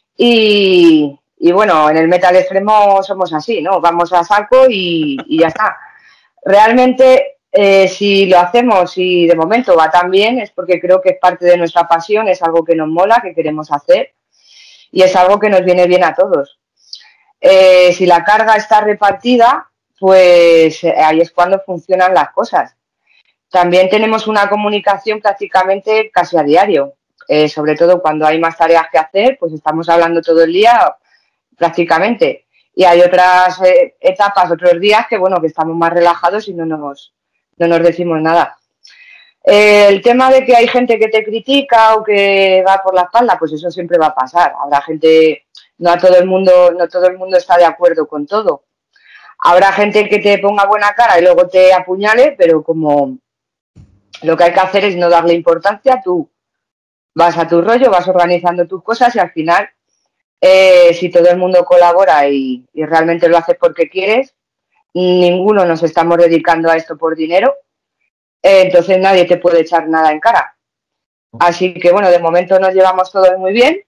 y bueno, en el metal extremo somos así, ¿no? Vamos a saco y ya está. Realmente, si lo hacemos y de momento va tan bien, es porque creo que es parte de nuestra pasión, es algo que nos mola, que queremos hacer y es algo que nos viene bien a todos. Si la carga está repartida, pues ahí es cuando funcionan las cosas. También tenemos una comunicación prácticamente casi a diario, sobre todo cuando hay más tareas que hacer, pues estamos hablando todo el día prácticamente. Y hay otras etapas, otros días que, bueno, que estamos más relajados y no nos decimos nada. El tema de que hay gente que te critica o que va por la espalda, pues eso siempre va a pasar. Habrá gente, no todo el mundo está de acuerdo con todo. Habrá gente que te ponga buena cara y luego te apuñale, pero como lo que hay que hacer es no darle importancia, tú vas a tu rollo, vas organizando tus cosas y al final, si todo el mundo colabora y realmente lo haces porque quieres, ninguno nos estamos dedicando a esto por dinero, entonces nadie te puede echar nada en cara. Así que bueno, de momento nos llevamos todos muy bien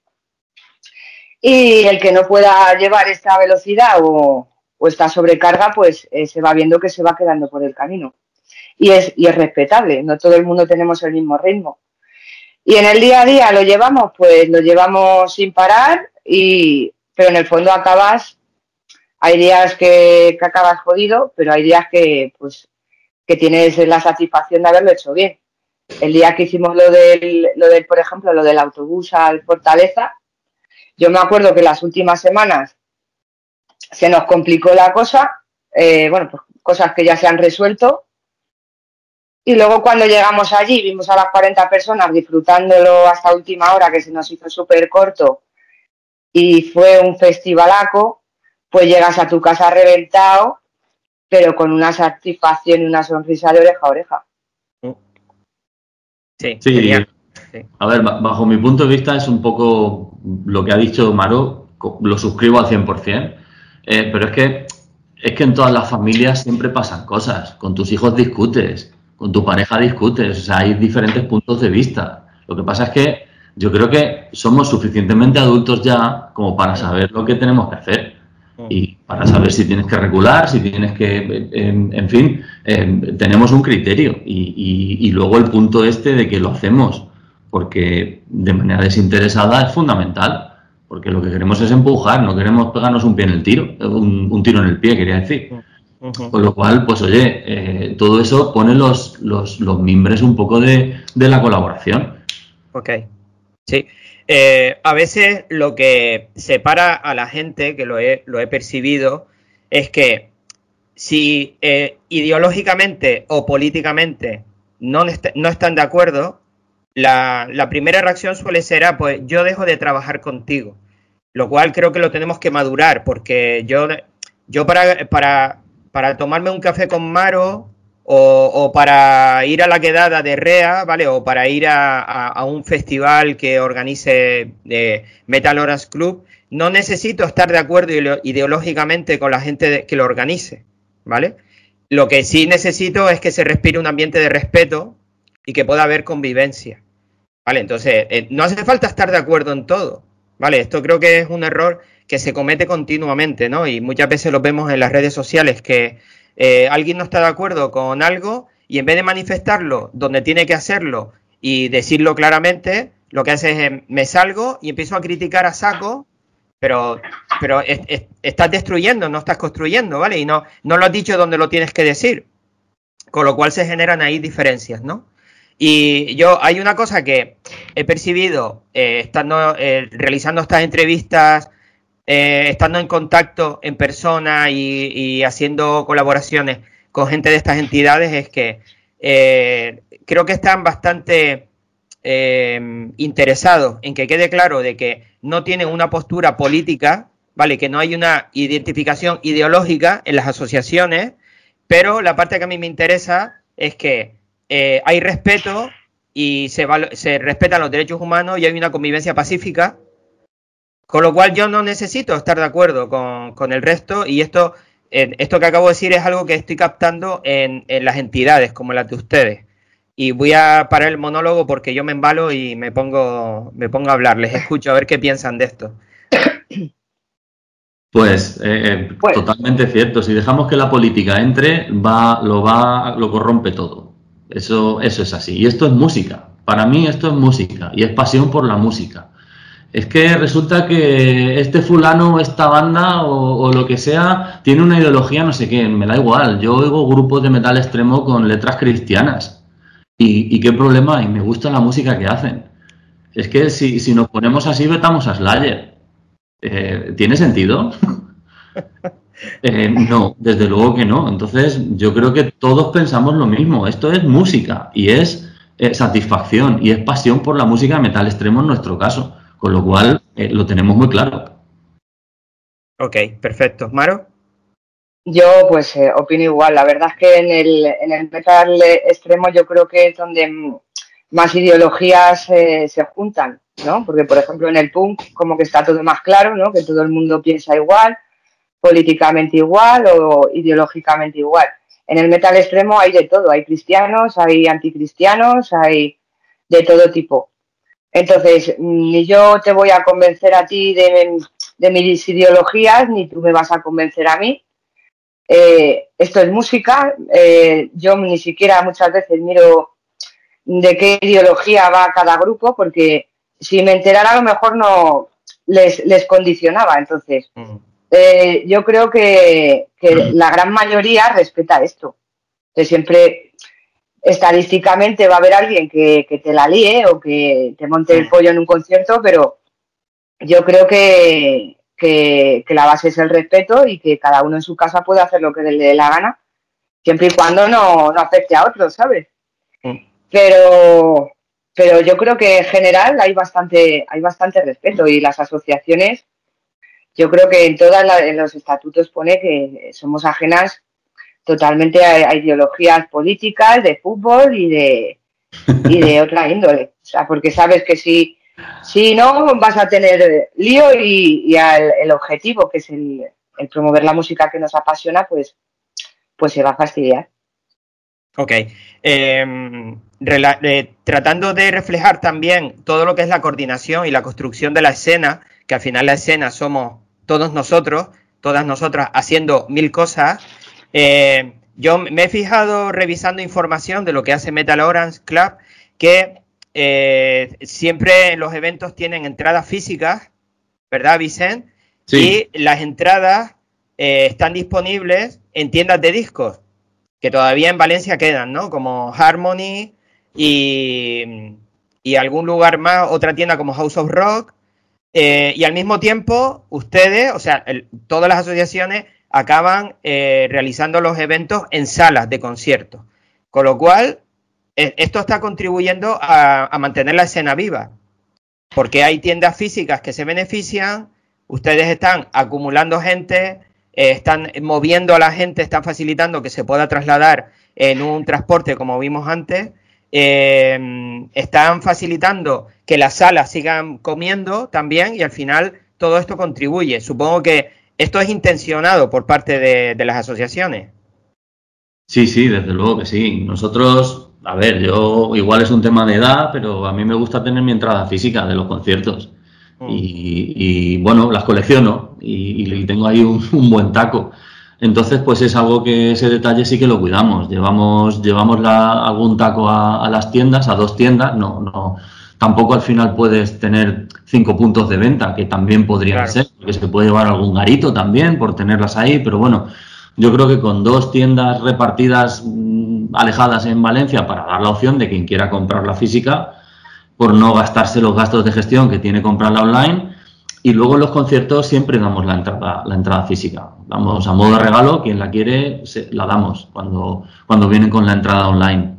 y el que no pueda llevar esta velocidad o esta sobrecarga, pues se va viendo que se va quedando por el camino. Y es respetable, no todo el mundo tenemos el mismo ritmo. Y en el día a día lo llevamos sin parar, pero en el fondo hay días que acabas jodido, pero hay días que tienes la satisfacción de haberlo hecho bien. El día que hicimos lo del, por ejemplo, lo del autobús al Fortaleza, yo me acuerdo que las últimas semanas se nos complicó la cosa, pues cosas que ya se han resuelto, y luego cuando llegamos allí vimos a las 40 personas disfrutándolo hasta última hora, que se nos hizo súper corto, y fue un festivalaco, pues llegas a tu casa reventado, pero con una satisfacción y una sonrisa de oreja a oreja. Sí, sí. A ver, bajo mi punto de vista es un poco lo que ha dicho Maro, lo suscribo al 100%, pero es que en todas las familias siempre pasan cosas. Con tus hijos discutes, con tu pareja discutes, o sea, hay diferentes puntos de vista. Lo que pasa es que yo creo que somos suficientemente adultos ya como para saber lo que tenemos que hacer y para saber si tienes que regular, si tienes que, en fin, tenemos un criterio y luego el punto de que lo hacemos porque de manera desinteresada es fundamental, porque lo que queremos es empujar, no queremos pegarnos un tiro en el pie, quería decir. Con lo cual, pues oye, todo eso pone los mimbres un poco de la colaboración. Ok, sí. A veces lo que separa a la gente, que lo he percibido, es que si ideológicamente o políticamente no están de acuerdo, la primera reacción suele ser, pues yo dejo de trabajar contigo, lo cual creo que lo tenemos que madurar, porque yo para tomarme un café con Maro o para ir a la quedada de Rea, ¿vale? O para ir a un festival que organice Metal Orange Club, no necesito estar de acuerdo ideológicamente con la gente que lo organice, ¿vale? Lo que sí necesito es que se respire un ambiente de respeto y que pueda haber convivencia, ¿vale? Entonces, no hace falta estar de acuerdo en todo, ¿vale? Esto creo que es un error que se comete continuamente, ¿no? Y muchas veces lo vemos en las redes sociales, que alguien no está de acuerdo con algo y en vez de manifestarlo donde tiene que hacerlo y decirlo claramente, lo que hace es me salgo y empiezo a criticar a saco, pero estás destruyendo, no estás construyendo, ¿vale? Y no lo has dicho donde lo tienes que decir, con lo cual se generan ahí diferencias, ¿no? Y hay una cosa que he percibido estando realizando estas entrevistas, estando en contacto en persona y haciendo colaboraciones con gente de estas entidades, es que creo que están bastante interesados en que quede claro de que no tienen una postura política, ¿vale? Que no hay una identificación ideológica en las asociaciones, pero la parte que a mí me interesa es que hay respeto y se respetan los derechos humanos y hay una convivencia pacífica, con lo cual yo no necesito estar de acuerdo con el resto, y esto que acabo de decir es algo que estoy captando en las entidades como las de ustedes. Y voy a parar el monólogo porque yo me embalo y me pongo a hablar. Les escucho a ver qué piensan de esto. Pues totalmente cierto. Si dejamos que la política entre, lo corrompe todo. Eso es así. Y esto es música. Para mí esto es música y es pasión por la música. Es que resulta que este fulano, esta banda o lo que sea, tiene una ideología no sé qué, me da igual. Yo oigo grupos de metal extremo con letras cristianas. ¿Y qué problema hay? Me gusta la música que hacen. Es que si nos ponemos así, vetamos a Slayer. ¿Tiene sentido? No, desde luego que no. Entonces, yo creo que todos pensamos lo mismo. Esto es música y es satisfacción y es pasión por la música de metal extremo en nuestro caso. Con lo cual, lo tenemos muy claro. Ok, perfecto. ¿Maro? Yo, pues, opino igual. La verdad es que en el metal extremo yo creo que es donde más ideologías se juntan, ¿no? Porque, por ejemplo, en el punk como que está todo más claro, ¿no? Que todo el mundo piensa igual, políticamente igual o ideológicamente igual. En el metal extremo hay de todo. Hay cristianos, hay anticristianos, hay de todo tipo. Entonces, ni yo te voy a convencer a ti de mis ideologías, ni tú me vas a convencer a mí. Esto es música. Yo ni siquiera muchas veces miro de qué ideología va cada grupo, porque si me enterara a lo mejor no les condicionaba. Entonces, yo creo que la gran mayoría respeta esto. Que siempre, estadísticamente, va a haber alguien que te la líe o que te monte el pollo en un concierto, pero yo creo que la base es el respeto y que cada uno en su casa puede hacer lo que le dé la gana, siempre y cuando no afecte a otros, ¿sabes? Pero yo creo que en general hay bastante respeto, y las asociaciones, yo creo que en los estatutos pone que somos ajenas totalmente a ideologías políticas, de fútbol y de otra índole. O sea, porque sabes que si no, vas a tener lío y el objetivo, que es el promover la música que nos apasiona, pues se va a fastidiar. Ok. Tratando de reflejar también todo lo que es la coordinación y la construcción de la escena, que al final la escena somos todos nosotros, todas nosotras haciendo mil cosas. Yo me he fijado revisando información de lo que hace Metal Orange Club, que siempre los eventos tienen entradas físicas, ¿verdad, Vicente? Sí. Y las entradas están disponibles en tiendas de discos, que todavía en Valencia quedan, ¿no? Como Harmony y algún lugar más, otra tienda como House of Rock. Y al mismo tiempo, ustedes, o sea, todas las asociaciones acaban realizando los eventos en salas de conciertos. Con lo cual, esto está contribuyendo a mantener la escena viva. Porque hay tiendas físicas que se benefician, ustedes están acumulando gente, están moviendo a la gente, están facilitando que se pueda trasladar en un transporte, como vimos antes, están facilitando que las salas sigan comiendo también, y al final todo esto contribuye. Supongo que esto es intencionado por parte de las asociaciones. Sí, desde luego que sí. Nosotros, a ver, yo igual es un tema de edad, pero a mí me gusta tener mi entrada física de los conciertos. Y bueno, las colecciono y tengo ahí un buen taco. Entonces, pues es algo que ese detalle sí que lo cuidamos. Llevamos algún taco a las tiendas, a 2 tiendas. No, tampoco al final puedes tener 5 puntos de venta, que también podrían ser, porque se puede llevar algún garito también por tenerlas ahí, pero bueno, yo creo que con 2 tiendas repartidas alejadas en Valencia, para dar la opción de quien quiera comprar la física, por no gastarse los gastos de gestión que tiene comprarla online. Y luego en los conciertos siempre damos la entrada física. Damos a modo de regalo, quien la quiere la damos cuando vienen con la entrada online.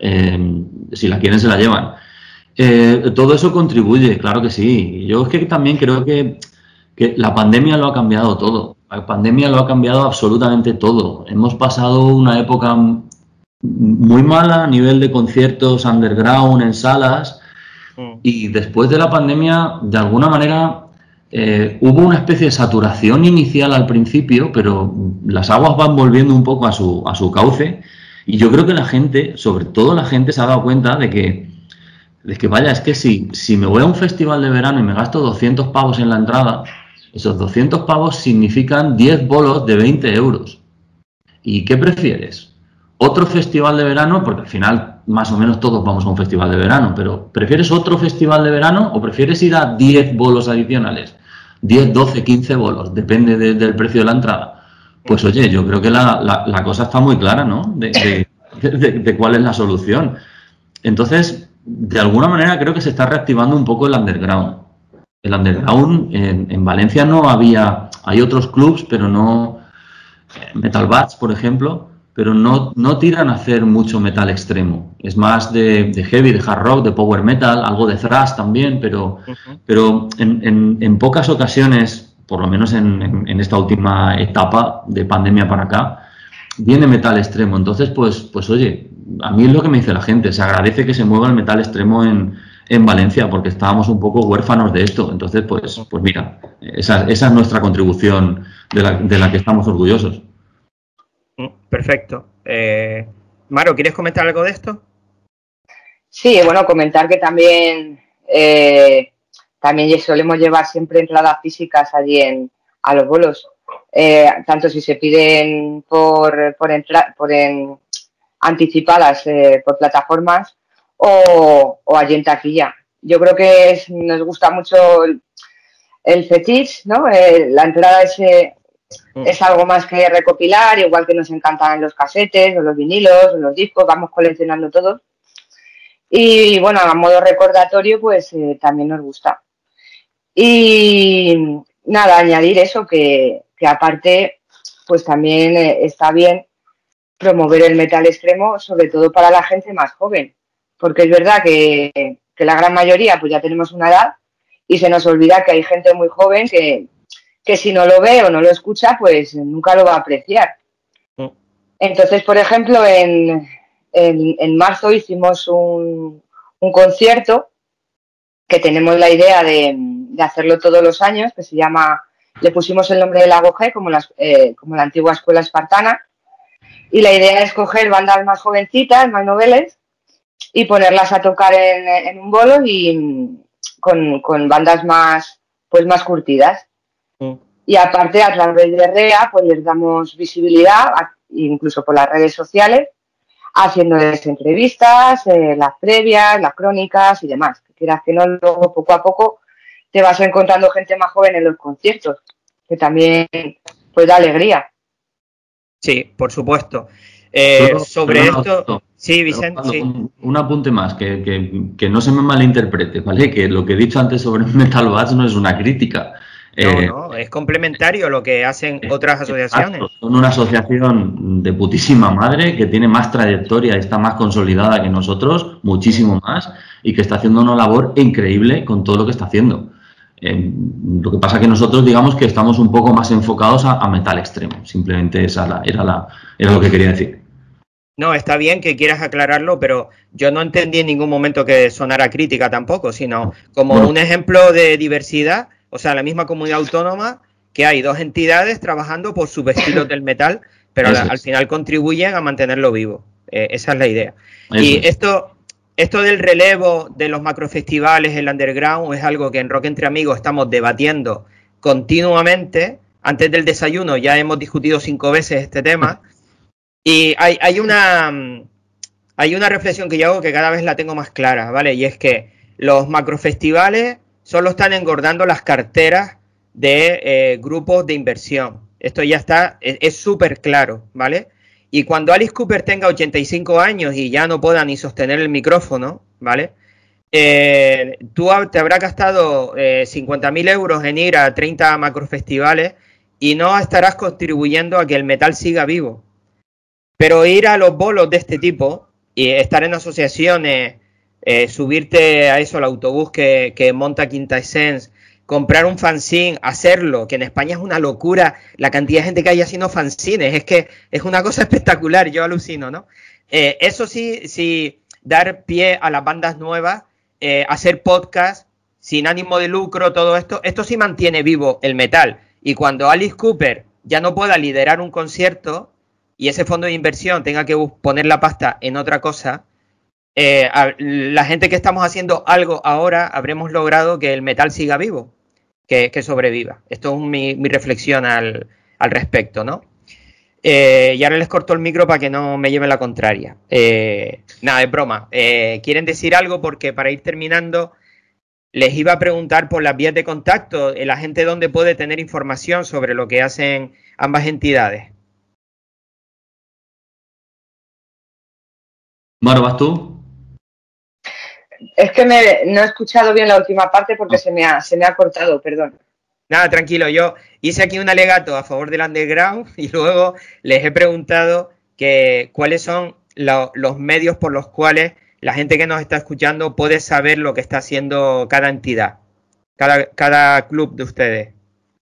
Si la quieren se la llevan. Todo eso contribuye, claro que sí. Yo es que también creo que la pandemia lo ha cambiado todo. La pandemia lo ha cambiado absolutamente todo. Hemos pasado una época muy mala a nivel de conciertos underground en salas, y después de la pandemia, de alguna manera, hubo una especie de saturación inicial al principio, pero las aguas van volviendo un poco a su cauce, y yo creo que la gente, sobre todo la gente, se ha dado cuenta de que vaya, es que si me voy a un festival de verano y me gasto 200 pavos en la entrada, esos 200 pavos significan 10 bolos de 20 euros. ¿Y qué prefieres? ¿Otro festival de verano? Porque al final más o menos todos vamos a un festival de verano, pero ¿prefieres otro festival de verano o prefieres ir a 10 bolos adicionales? 10, 12, 15 bolos, depende del precio de la entrada. Pues oye, yo creo que la cosa está muy clara, ¿no? De cuál es la solución. Entonces, de alguna manera creo que se está reactivando un poco el underground. El underground en Valencia no había, hay otros clubs, pero no, Metal Bats, por ejemplo, pero no tiran a hacer mucho metal extremo. Es más de heavy, de hard rock, de power metal, algo de thrash también, pero en pocas ocasiones, por lo menos en esta última etapa de pandemia para acá, viene metal extremo. Entonces, pues oye, a mí es lo que me dice la gente, se agradece que se mueva el metal extremo en Valencia, porque estábamos un poco huérfanos de esto. Entonces, pues mira, esa es nuestra contribución de la que estamos orgullosos. Perfecto. Maro, ¿quieres comentar algo de esto? Sí, bueno, comentar que también solemos llevar siempre entradas físicas allí a los bolos, tanto si se piden por anticipadas por plataformas o allí en taquilla. Yo creo que nos gusta mucho el fetiche, ¿no? La entrada es algo más que recopilar, igual que nos encantan los casetes o los vinilos o los discos, vamos coleccionando todos. Y bueno, a modo recordatorio, pues también nos gusta. Y nada, añadir eso, que aparte, pues también está bien promover el metal extremo, sobre todo para la gente más joven, porque es verdad que la gran mayoría pues ya tenemos una edad y se nos olvida que hay gente muy joven que si no lo ve o no lo escucha, pues nunca lo va a apreciar. Entonces, por ejemplo, en marzo hicimos un concierto que tenemos la idea de hacerlo todos los años, que se llama, le pusimos el nombre de Lago G, como la antigua escuela espartana, y la idea es coger bandas más jovencitas, más noveles, y ponerlas a tocar en un bolo y con bandas más curtidas. Y aparte, a través de REA, pues les damos visibilidad, incluso por las redes sociales, haciéndoles entrevistas, las previas, las crónicas y demás. Que quieras que no, luego poco a poco te vas encontrando gente más joven en los conciertos, que también pues da alegría. Sí, por supuesto. Sobre esto... Sí, Vicente, sí. Un apunte más, que no se me malinterprete, ¿vale? Que lo que he dicho antes sobre Metal Bats no es una crítica. No, es complementario a lo que hacen otras asociaciones. Exacto. Son una asociación de putísima madre que tiene más trayectoria y está más consolidada que nosotros, muchísimo más, y que está haciendo una labor increíble con todo lo que está haciendo. Lo que pasa es que nosotros digamos que estamos un poco más enfocados a metal extremo. Simplemente esa era lo que quería decir. No, está bien que quieras aclararlo, pero yo no entendí en ningún momento que sonara crítica tampoco, sino como un ejemplo de diversidad, o sea, la misma comunidad autónoma, que hay dos entidades trabajando por subestilos del metal, pero al final contribuyen a mantenerlo vivo. Esa es la idea. Y esto del relevo de los macrofestivales, el underground, es algo que en Rock Entre Amigos estamos debatiendo continuamente. Antes del desayuno ya hemos discutido 5 veces este tema. Y hay una reflexión que yo hago que cada vez la tengo más clara, ¿vale? Y es que los macrofestivales solo están engordando las carteras de grupos de inversión. Esto ya está, es súper claro, ¿vale? Y cuando Alice Cooper tenga 85 años y ya no pueda ni sostener el micrófono, ¿vale? Tú te habrás gastado 50.000 euros en ir a 30 macrofestivales y no estarás contribuyendo a que el metal siga vivo. Pero ir a los bolos de este tipo y estar en asociaciones, subirte a eso, al autobús que monta Quinta Essence, comprar un fanzine, hacerlo, que en España es una locura la cantidad de gente que hay haciendo fanzines, es que es una cosa espectacular, yo alucino, ¿no? Eso sí, dar pie a las bandas nuevas, hacer podcast sin ánimo de lucro, todo esto sí mantiene vivo el metal. Y cuando Alice Cooper ya no pueda liderar un concierto y ese fondo de inversión tenga que poner la pasta en otra cosa, la gente que estamos haciendo algo ahora habremos logrado que el metal siga vivo, que sobreviva. Esto es mi reflexión al respecto, ¿no? Y ahora les corto el micro para que no me lleven la contraria. Nada, es broma. ¿Quieren decir algo? Porque para ir terminando les iba a preguntar por las vías de contacto, la gente dónde puede tener información sobre lo que hacen ambas entidades. Maro, ¿vas tú? Es que no he escuchado bien la última parte porque se me ha cortado, perdón. Nada, tranquilo, yo hice aquí un alegato a favor del underground y luego les he preguntado cuáles son los medios por los cuales la gente que nos está escuchando puede saber lo que está haciendo cada entidad, cada club de ustedes.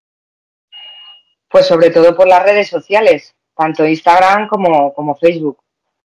Pues sobre todo por las redes sociales, tanto Instagram como Facebook.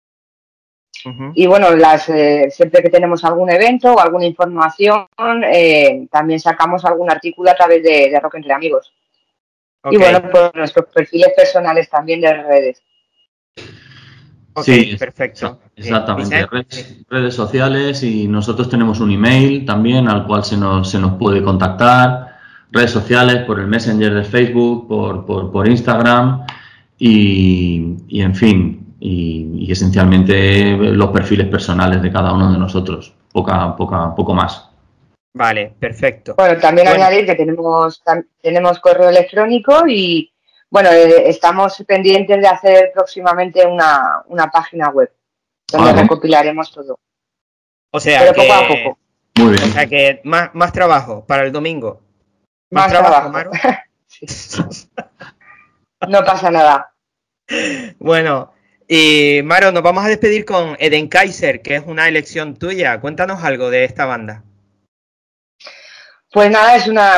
Y bueno, siempre que tenemos algún evento o alguna información, también sacamos algún artículo a través de Rock Entre Amigos. Okay. Y bueno, por nuestros perfiles personales también de redes. Okay, sí, perfecto. Exactamente, redes sociales, y nosotros tenemos un email también al cual se nos puede contactar, redes sociales, por el Messenger de Facebook, por Instagram y en fin. Y esencialmente los perfiles personales de cada uno de nosotros, poco más. Vale, perfecto. Bueno, también añadir que tenemos correo electrónico y, bueno, estamos pendientes de hacer próximamente una página web donde recopilaremos todo. O sea, pero poco a poco. Muy bien. O sea que más trabajo para el domingo. Más trabajo, Maro. Sí. No pasa nada. Bueno, y Maro, nos vamos a despedir con Eden Kaiser, que es una elección tuya. Cuéntanos algo de esta banda. Pues nada,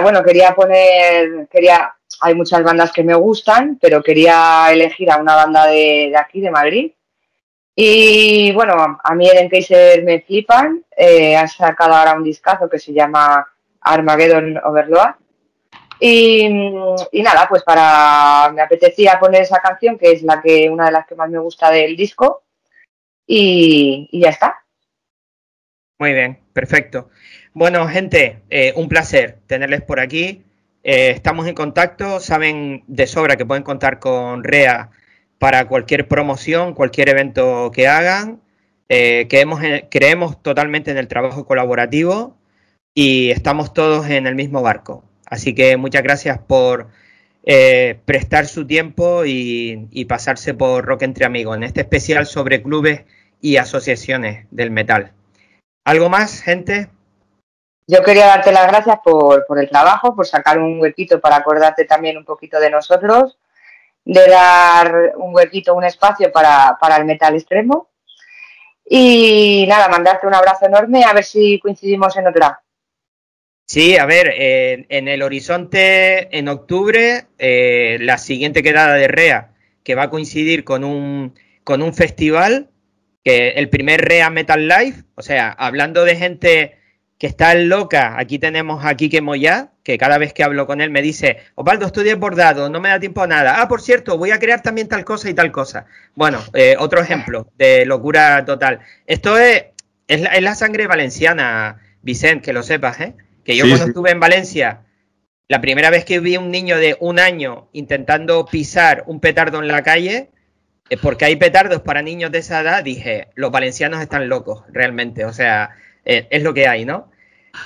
hay muchas bandas que me gustan, pero quería elegir a una banda de aquí, de Madrid. Y bueno, a mí Eden Kaiser me flipan. Han sacado ahora un discazo que se llama Armageddon Overload. Y nada, pues me apetecía poner esa canción, que es una de las que más me gusta del disco. Y ya está. Muy bien, perfecto. Bueno, gente, un placer tenerles por aquí. Estamos en contacto, saben de sobra que pueden contar con REA para cualquier promoción, cualquier evento que hagan. Creemos totalmente en el trabajo colaborativo y estamos todos en el mismo barco. Así que muchas gracias por prestar su tiempo y pasarse por Rock Entre Amigos, en este especial sobre clubes y asociaciones del metal. ¿Algo más, gente? Yo quería darte las gracias por el trabajo, por sacar un huequito para acordarte también un poquito de nosotros, de dar un huequito, un espacio para el metal extremo. Y nada, mandarte un abrazo enorme, a ver si coincidimos en otra. Sí, a ver, en el horizonte, en octubre, la siguiente quedada de REA, que va a coincidir con un festival, que el primer REA Metal Live, o sea, hablando de gente que está loca, aquí tenemos a Quique Moyá, que cada vez que hablo con él me dice, Osvaldo, estoy desbordado, no me da tiempo a nada. Ah, por cierto, voy a crear también tal cosa y tal cosa. Bueno, otro ejemplo de locura total. Esto es la sangre valenciana, Vicent, que lo sepas, ¿eh? Que yo cuando estuve en Valencia, la primera vez que vi a un niño de 1 año intentando pisar un petardo en la calle, porque hay petardos para niños de esa edad, dije, los valencianos están locos, realmente. O sea, es lo que hay, ¿no?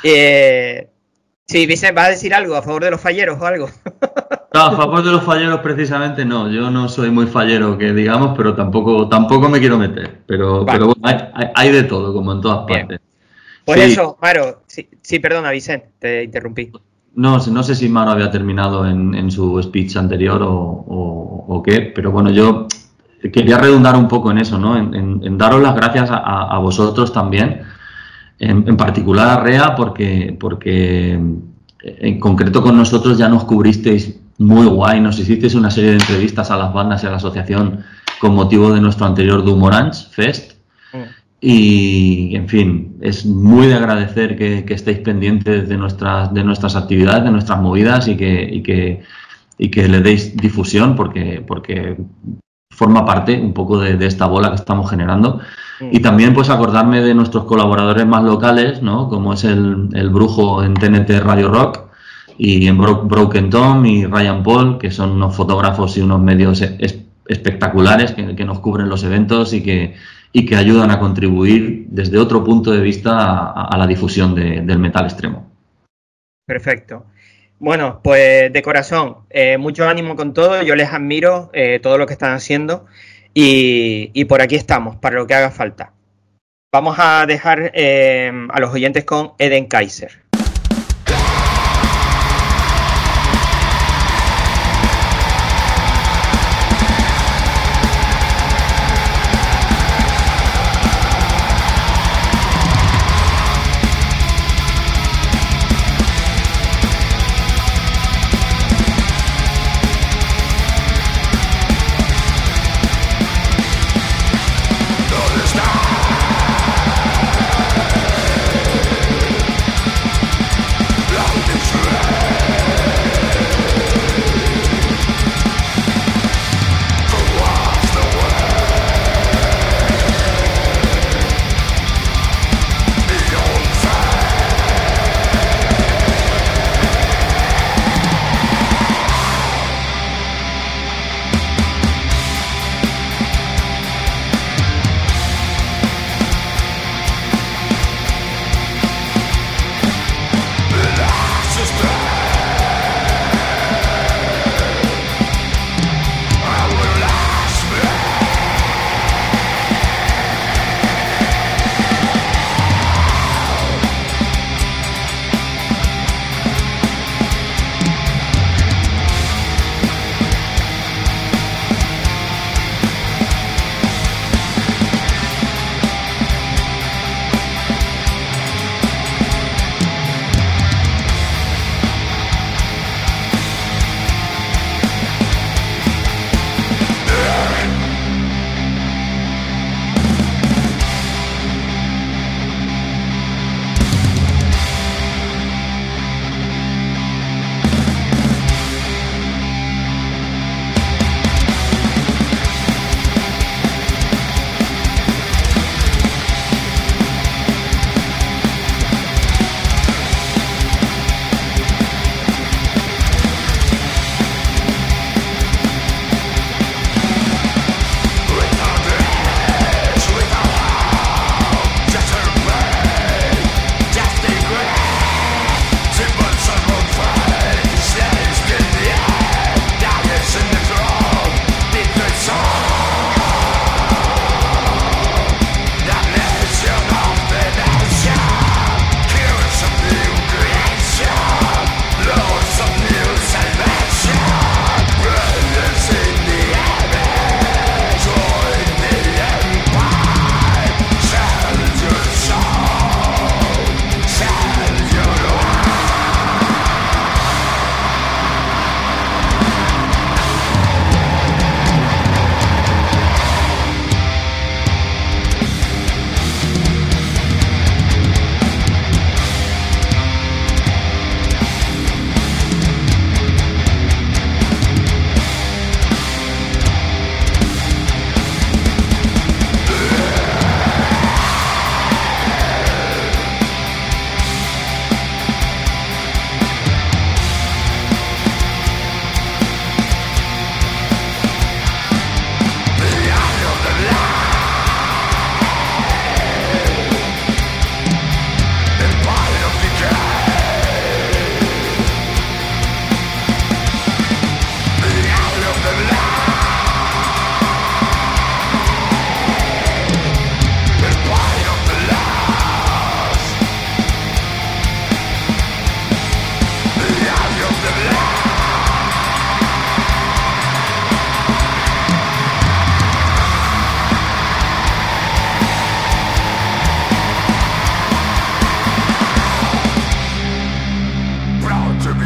Sí, Vicente, ¿vas a decir algo a favor de los falleros o algo? No, a favor de los falleros precisamente no. Yo no soy muy fallero, que digamos, pero tampoco me quiero meter. Pero bueno, hay de todo, como en todas partes. Pues sí. Eso, Maro. Sí, perdona, Vicente, te interrumpí. No sé si Maro había terminado en su speech anterior o qué, pero bueno, yo quería redundar un poco en eso, ¿no? En daros las gracias a vosotros también. En particular a REA porque en concreto con nosotros ya nos cubristeis muy guay, nos hicisteis una serie de entrevistas a las bandas y a la asociación con motivo de nuestro anterior Doom Orange Fest y en fin, es muy de agradecer que estéis pendientes de nuestras actividades, de nuestras movidas y que le deis difusión porque forma parte un poco de esta bola que estamos generando. Y también pues acordarme de nuestros colaboradores más locales, ¿no? Como es el Brujo en TNT Radio Rock y en Broken Tom y Ryan Paul, que son unos fotógrafos y unos medios espectaculares que nos cubren los eventos y que ayudan a contribuir desde otro punto de vista a la difusión del metal extremo. Perfecto. Bueno, pues de corazón, mucho ánimo con todo, yo les admiro todo lo que están haciendo. Y por aquí estamos, para lo que haga falta. Vamos a dejar a los oyentes con Eden Kaiser.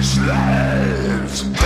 slaves.